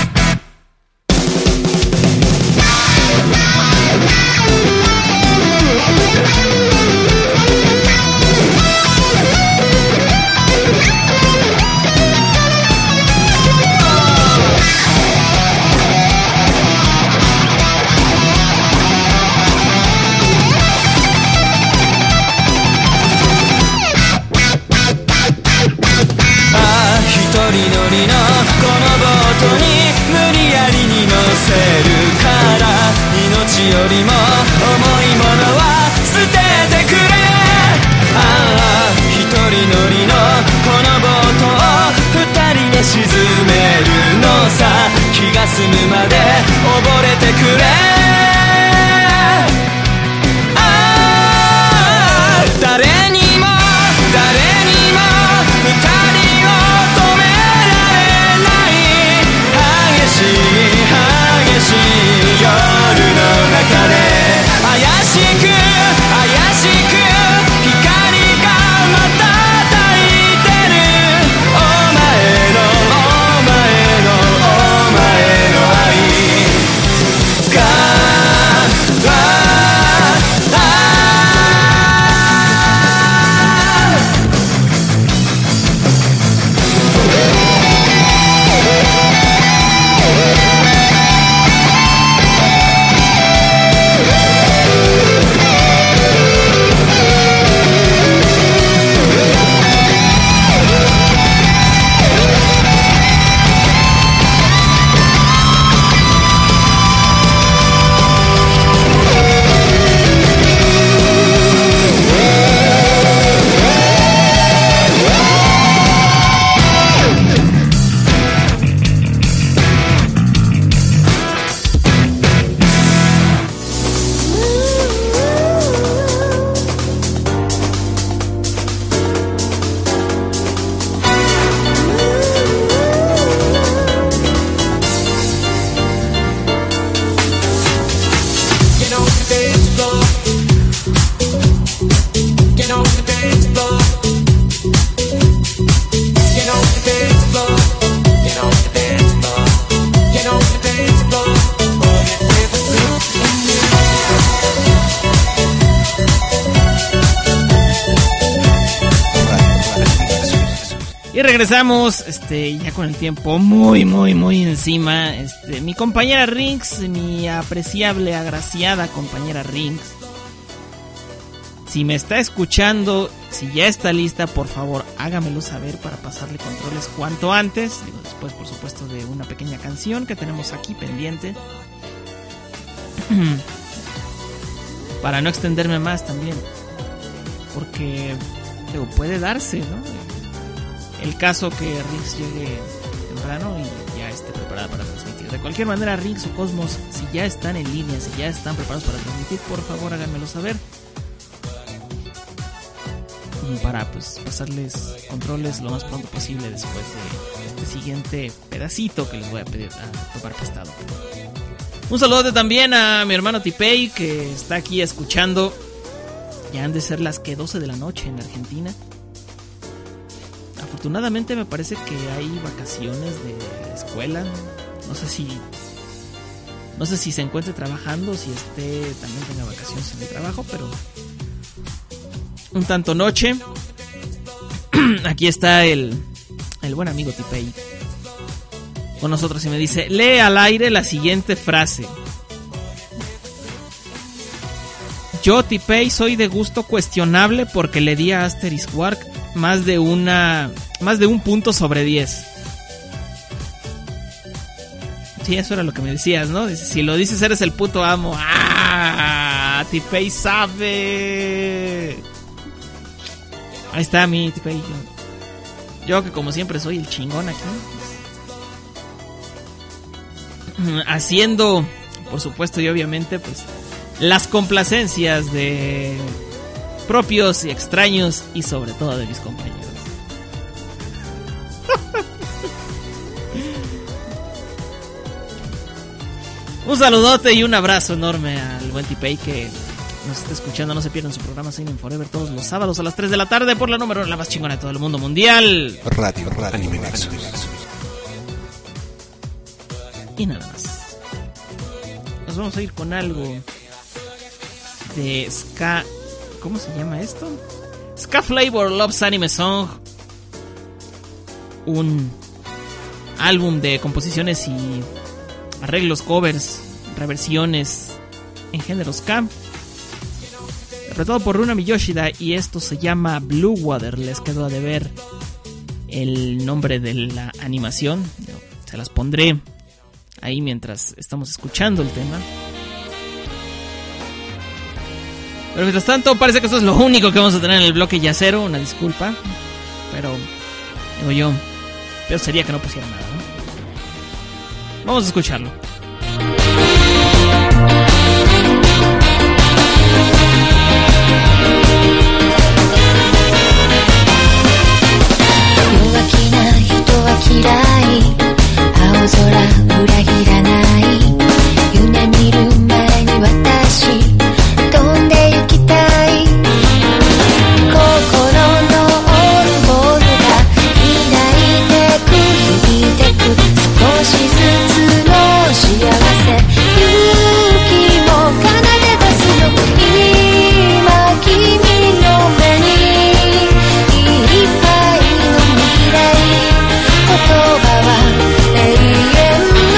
一人乗りのこのボートに無理やりに乗せるから命よりも重いものは捨ててくれああ一人乗りのこのボートを二人で沈めるのさ気が済むまで溺れてくれああ誰にも誰にも二人激しい夜の中で怪しく怪しく光がまた焚いてるお前のお前のお前の愛があ
Y regresamos, este, ya con el tiempo muy, muy, muy encima. Este, mi compañera Rinks, mi apreciable, agraciada compañera Rinks, Si me está escuchando, si ya está lista, por favor, hágamelo saber para pasarle controles cuanto antes. Digo, después, por supuesto, de una pequeña canción que tenemos aquí pendiente. Para no extenderme más también. Porque, digo, puede darse, ¿no? El caso que Riggs llegue temprano y ya esté preparada para transmitir. De cualquier manera, Riggs o Cosmos, si ya están en línea, si ya están preparados para transmitir, por favor, háganmelo saber. Para pues pasarles controles lo más pronto posible después de este siguiente pedacito que les voy a pedir a tomar prestado. Un saludo también a mi hermano Tipei, que está aquí escuchando. Ya han de ser las que doce de la noche en Argentina. Afortunadamente me parece que hay vacaciones de la escuela. No sé si No sé si se encuentre trabajando, si esté también tenga vacaciones en el trabajo, pero un tanto noche. Aquí está el, el buen amigo Tipei con nosotros y me dice: lee al aire la siguiente frase. Yo, Tipei, soy de gusto cuestionable porque le di a Asterisk Wark más de una más de un punto sobre diez. Sí, eso era lo que me decías, ¿no? Dice, si lo dices eres el puto amo. ¡Ah! Tipei sabe. Ahí está mi Tipei. Yo, yo que como siempre soy el chingón aquí. Haciendo, por supuesto y obviamente, pues las complacencias de propios y extraños y sobre todo de mis compañeros. Un saludote y un abrazo enorme al buen Tipei que nos está escuchando. No se pierdan su programa Seinen Forever todos los sábados a las tres de la tarde por la número la más chingona de todo el mundo mundial.
Radio, Radio Anime Nexus.
Y nada más. Nos vamos a ir con algo de Ska. ¿Cómo se llama esto? Ska Flavor Loves Anime Song. Un álbum de composiciones y arreglos, covers, reversiones en género ska, interpretado por Runami Yoshida, y esto se llama Blue Water. Les quedó a deber el nombre de la animación, se las pondré ahí mientras estamos escuchando el tema. Pero mientras tanto parece que esto es lo único que vamos a tener en el bloque yacero. Una disculpa, pero digo yo, peor sería que no pusiera nada, ¿no? Vamos a escucharlo.
Hey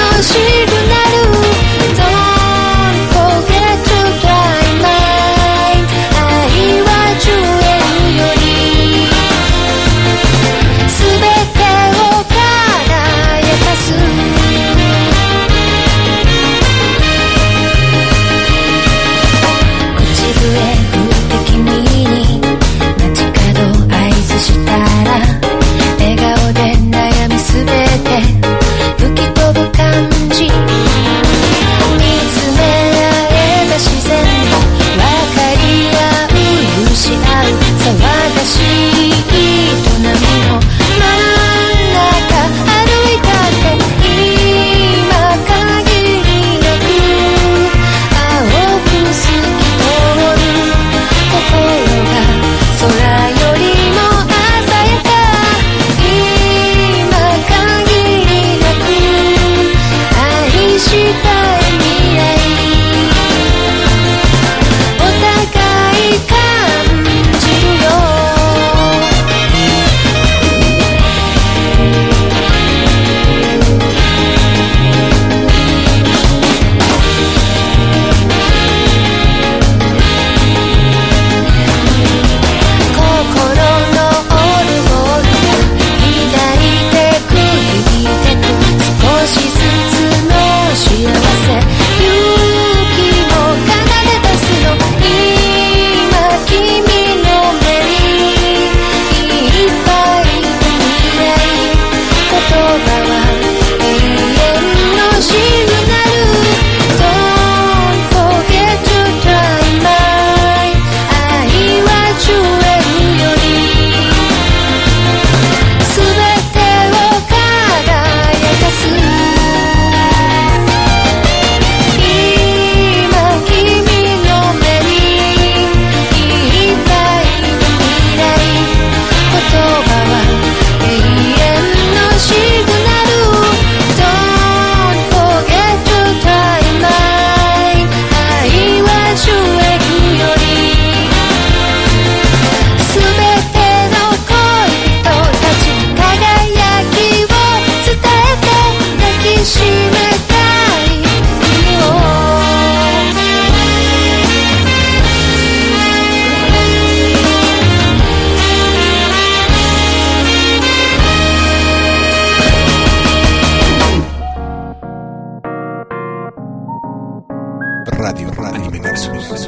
Radio Anime Nexus.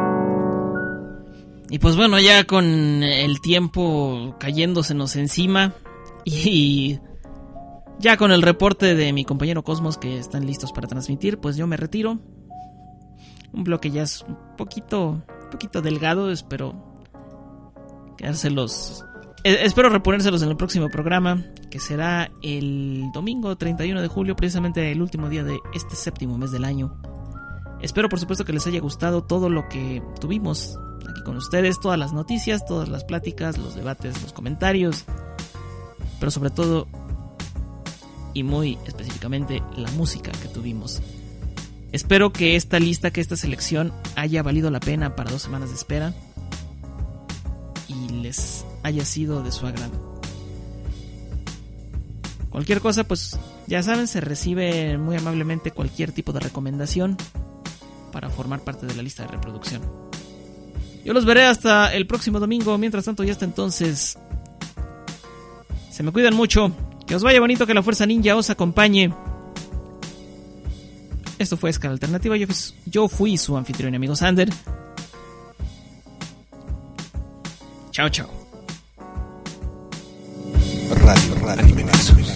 Y pues bueno, ya con el tiempo cayéndosenos encima y ya con el reporte de mi compañero Cosmos que están listos para transmitir, pues yo me retiro. Un bloque ya es un poquito, un poquito delgado, espero quedárselos, eh, espero reponérselos en el próximo programa, que será el domingo treinta y uno de julio, precisamente el último día de este séptimo mes del año. Espero por supuesto que les haya gustado todo lo que tuvimos aquí con ustedes, todas las noticias, todas las pláticas, los debates, los comentarios, pero sobre todo y muy específicamente la música que tuvimos. Espero que esta lista, que esta selección haya valido la pena para dos semanas de espera y les haya sido de su agrado. Cualquier cosa, pues ya saben, se recibe muy amablemente cualquier tipo de recomendación para formar parte de la lista de reproducción. Yo los veré hasta el próximo domingo. Mientras tanto, y hasta entonces, se me cuidan mucho. Que os vaya bonito, que la fuerza ninja os acompañe. Esto fue Escala Alternativa. Yo fui, yo fui su anfitrión y amigo Sander. Chao, chao.
Radio Anime Nexus.